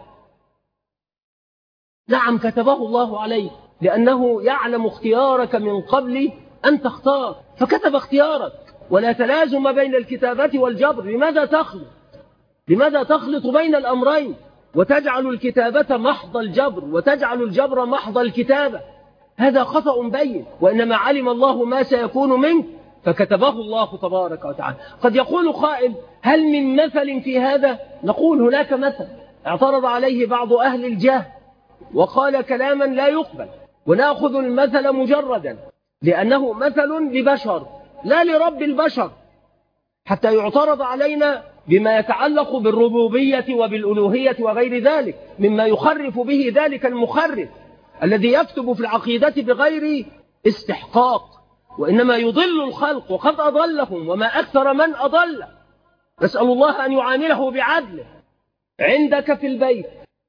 Speaker 1: نعم كتبه الله عليه، لأنه يعلم اختيارك من قبل أن تختار، فكتب اختيارك. ولا تلازم بين الكتابة والجبر. لماذا تخلط بين الأمرين وتجعل الكتابة محض الجبر وتجعل الجبر محض الكتابة؟ هذا خطأ بين، وإنما علم الله ما سيكون منك فكتبه الله تبارك وتعالى. قد يقول قائل هل من مثل في هذا؟ نقول هناك مثل اعترض عليه بعض أهل الجهل وقال كلاما لا يقبل، ونأخذ المثل مجردا لأنه مثل لبشر لا لرب البشر، حتى يعترض علينا بما يتعلق بالربوبية وبالألوهية وغير ذلك مما يخرف به ذلك المخرف الذي يكتب في العقيدة بغير استحقاق وإنما يضل الخلق وقد أضلهم وما أكثر من أضل. نسأل الله أن يعامله بعدله. عندك في البيت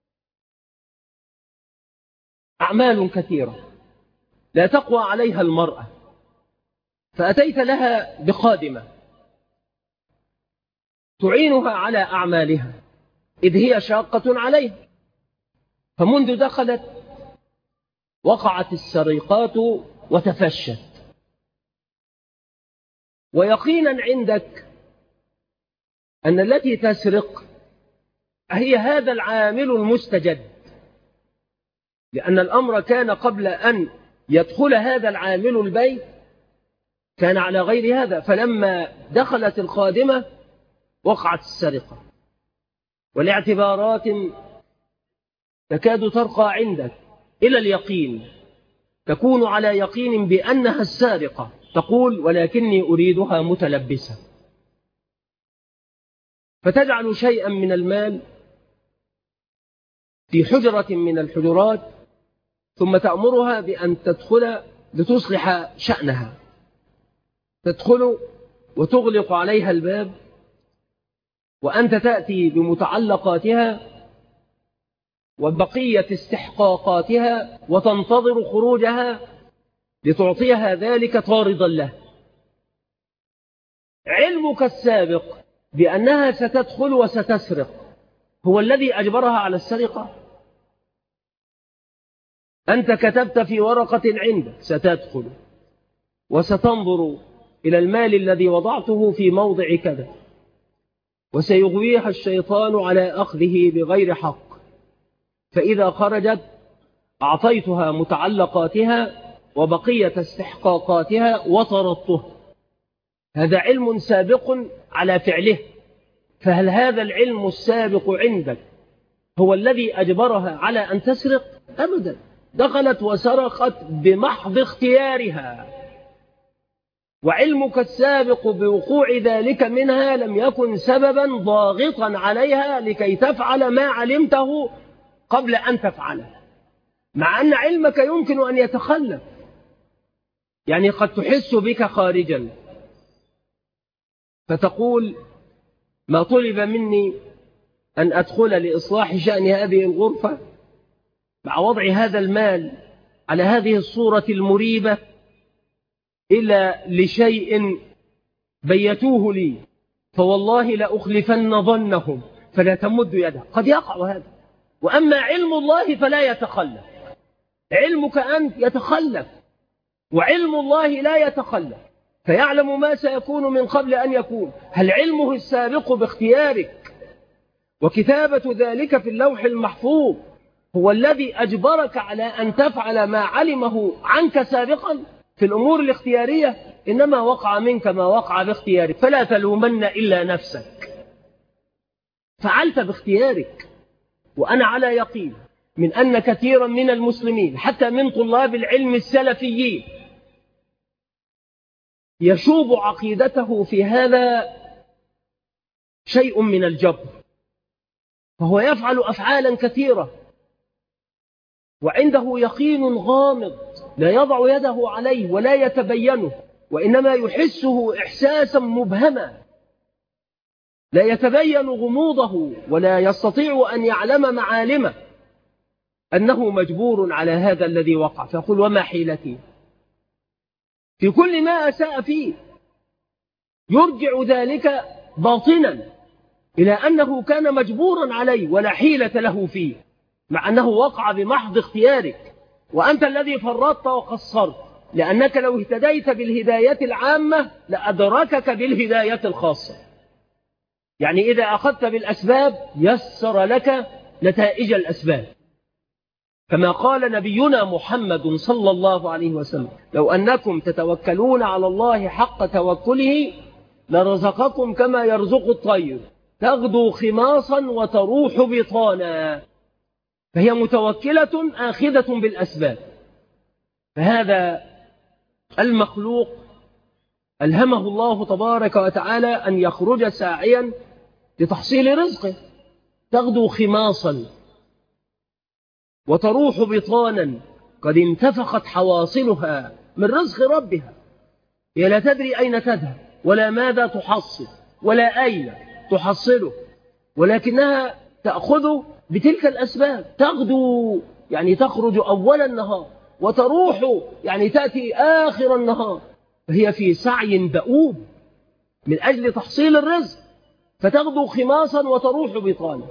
Speaker 1: أعمال كثيرة لا تقوى عليها المرأة، فأتيت لها بخادمة تعينها على أعمالها إذ هي شاقة عليها، فمنذ دخلت وقعت السرقات وتفشت، ويقينا عندك أن التي تسرق هي هذا العامل المستجد، لأن الأمر كان قبل أن يدخل هذا العامل البيت كان على غير هذا، فلما دخلت الخادمة وقعت السرقة، والاعتبارات تكاد ترقى عندك إلى اليقين، تكون على يقين بأنها السارقة، تقول ولكني أريدها متلبسة، فتجعل شيئا من المال في حجرة من الحجرات ثم تأمرها بأن تدخل لتصلح شأنها، تدخل وتغلق عليها الباب، وأنت تأتي بمتعلقاتها وبقية استحقاقاتها وتنتظر خروجها لتعطيها ذلك طاردا له. علمك السابق بأنها ستدخل وستسرق هو الذي أجبرها على السرقة؟ أنت كتبت في ورقة عندك ستدخل وستنظر إلى المال الذي وضعته في موضع كذا، وسيغويها الشيطان على أخذه بغير حق، فإذا خرجت أعطيتها متعلقاتها وبقية استحقاقاتها وطردتها. هذا علم سابق على فعله، فهل هذا العلم السابق عندك هو الذي أجبرها على أن تسرق؟ أبدا، دخلت وسرقت بمحض اختيارها، وعلمك السابق بوقوع ذلك منها لم يكن سببا ضاغطا عليها لكي تفعل ما علمته قبل أن تفعله، مع أن علمك يمكن أن يتخلف. يعني قد تحس بك خارجا فتقول ما طلب مني أن أدخل لإصلاح شأن هذه الغرفة مع وضع هذا المال على هذه الصورة المريبة إلا لشيء بيتوه لي، فوالله لأخلفن ظنهم فلا تمد يدها. قد يقع هذا، وأما علم الله فلا يتخلف. علمك أنت يتخلف، وعلم الله لا يتخلف، فيعلم ما سيكون من قبل أن يكون. هل علمه السابق باختيارك وكتابة ذلك في اللوح المحفوظ هو الذي أجبرك على أن تفعل ما علمه عنك سابقا في الأمور الاختيارية؟ إنما وقع منك ما وقع باختيارك، فلا تلومن إلا نفسك، فعلت باختيارك. وأنا على يقين من أن كثيرا من المسلمين حتى من طلاب العلم السلفيين يشوب عقيدته في هذا شيء من الجبر، فهو يفعل أفعالا كثيرة وعنده يقين غامض لا يضع يده عليه ولا يتبينه، وإنما يحسه إحساسا مبهما لا يتبين غموضه ولا يستطيع أن يعلم معالمه، أنه مجبور على هذا الذي وقع، فيقول وما حيلتي في كل ما أساء فيه. يرجع ذلك باطنا إلى أنه كان مجبورا عليه ولا حيلة له فيه، مع أنه وقع بمحض اختيارك، وأنت الذي فرطت وقصرت، لأنك لو اهتديت بالهداية العامة لأدركك بالهداية الخاصة. يعني إذا أخذت بالأسباب يسر لك نتائج الأسباب، كما قال نبينا محمد صلى الله عليه وسلم لو أنكم تتوكلون على الله حق توكله لرزقكم كما يرزق الطير تغدو خماصا وتروح بطانا. فهي متوكلة آخذة بالأسباب. فهذا المخلوق ألهمه الله تبارك وتعالى أن يخرج ساعيا لتحصيل رزقه، تغدو خماصا وتروح بطانا قد انتفخت حواصلها من رزق ربها،
Speaker 2: هي لا تدري أين تذهب ولا ماذا تحصل ولا أين تحصله، ولكنها تأخذ بتلك الأسباب. تغدو يعني تخرج أول النهار، وتروح يعني تأتي آخر النهار، فهي في سعي دؤوب من أجل تحصيل الرزق، فتغدو خماصا وتروح بطانا.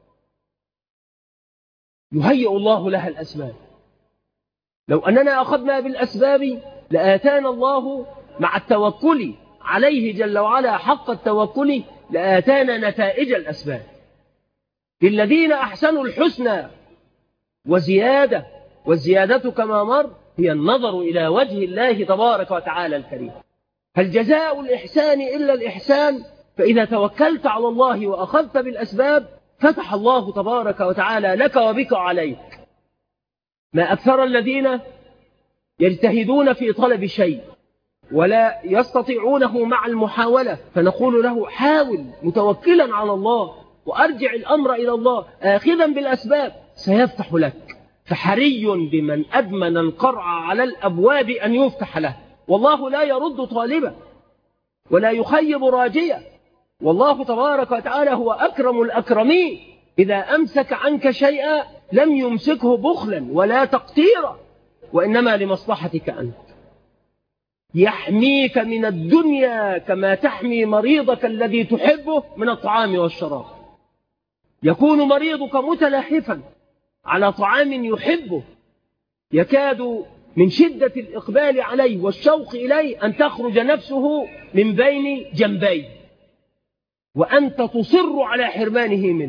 Speaker 2: يهيئ الله لها الأسباب. لو أننا أخذنا بالأسباب لآتانا الله مع التوكل عليه جل وعلا حق التوكل، لآتانا نتائج الأسباب. للذين أحسنوا الحسنى وزيادة، والزيادة كما مر هي النظر إلى وجه الله تبارك وتعالى الكريم. هل جزاء الإحسان إلا الإحسان؟ فإذا توكلت على الله وأخذت بالأسباب فتح الله تبارك وتعالى لك وبك وعليك. ما أكثر الذين يجتهدون في طلب شيء ولا يستطيعونه مع المحاولة، فنقول له حاول متوكلا على الله وأرجع الأمر إلى الله آخذا بالأسباب سيفتح لك. فحري بمن أدمن القرع على الأبواب أن يفتح له، والله لا يرد طالبا ولا يخيب راجيا. والله تبارك وتعالى هو أكرم الأكرمين، إذا أمسك عنك شيئا لم يمسكه بخلا ولا تقتيرا، وإنما لمصلحتك أنت. يحميك من الدنيا كما تحمي مريضك الذي تحبه من الطعام والشراب. يكون مريضك متلهفا على طعام يحبه، يكاد من شدة الإقبال عليه والشوق إليه أن تخرج نفسه من بين جنبيه، وأنت تصر على حرمانه منه.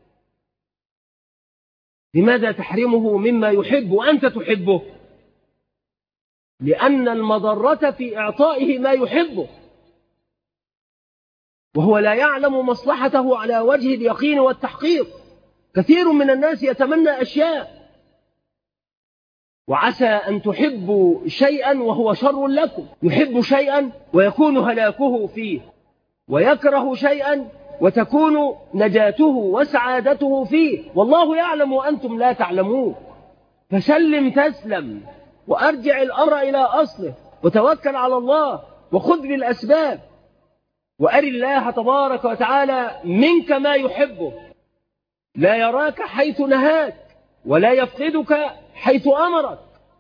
Speaker 2: لماذا تحرمه مما يحب وأنت تحبه؟ لأن المضرة في إعطائه ما يحبه، وهو لا يعلم مصلحته على وجه اليقين والتحقيق. كثير من الناس يتمنى أشياء، وعسى أن تحبوا شيئا وهو شر لكم. يحب شيئا ويكون هلاكه فيه، ويكره شيئا وتكون نجاته وسعادته فيه، والله يعلم وأنتم لا تعلمون. فسلم تسلم، وأرجع الأمر إلى أصله، وتوكل على الله، وخذ بالأسباب، وأر الله تبارك وتعالى منك ما يحبه. لا يراك حيث نهاك، ولا يفقدك حيث أمرك.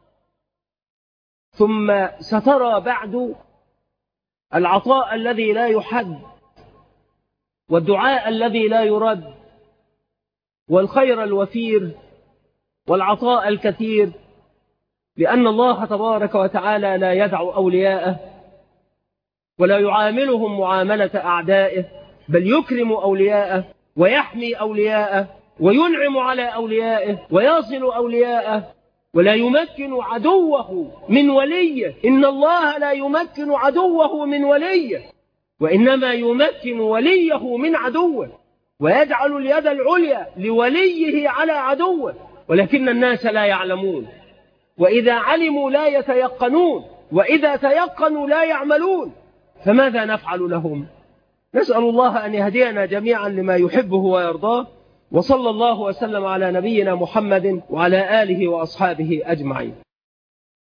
Speaker 2: ثم سترى بعد العطاء الذي لا يحد، والدعاء الذي لا يرد، والخير الوفير، والعطاء الكثير، لأن الله تبارك وتعالى لا يدع أولياءه ولا يعاملهم معاملة أعدائه، بل يكرم أولياءه ويحمي أولياءه وينعم على أوليائه ويصل أولياءه، ولا يمكن عدوه من وليه. إن الله لا يمكن عدوه من وليه، وإنما يمكن وليه من عدوه، ويجعل اليد العليا لوليه على عدوه، ولكن الناس لا يعلمون. وإذا علموا لا يتيقنون، وإذا تيقنوا لا يعملون، فماذا نفعل لهم؟ نسأل الله أن يهدينا جميعا لما يحبه ويرضاه، وصلى الله وسلم على نبينا محمد وعلى آله وأصحابه أجمعين.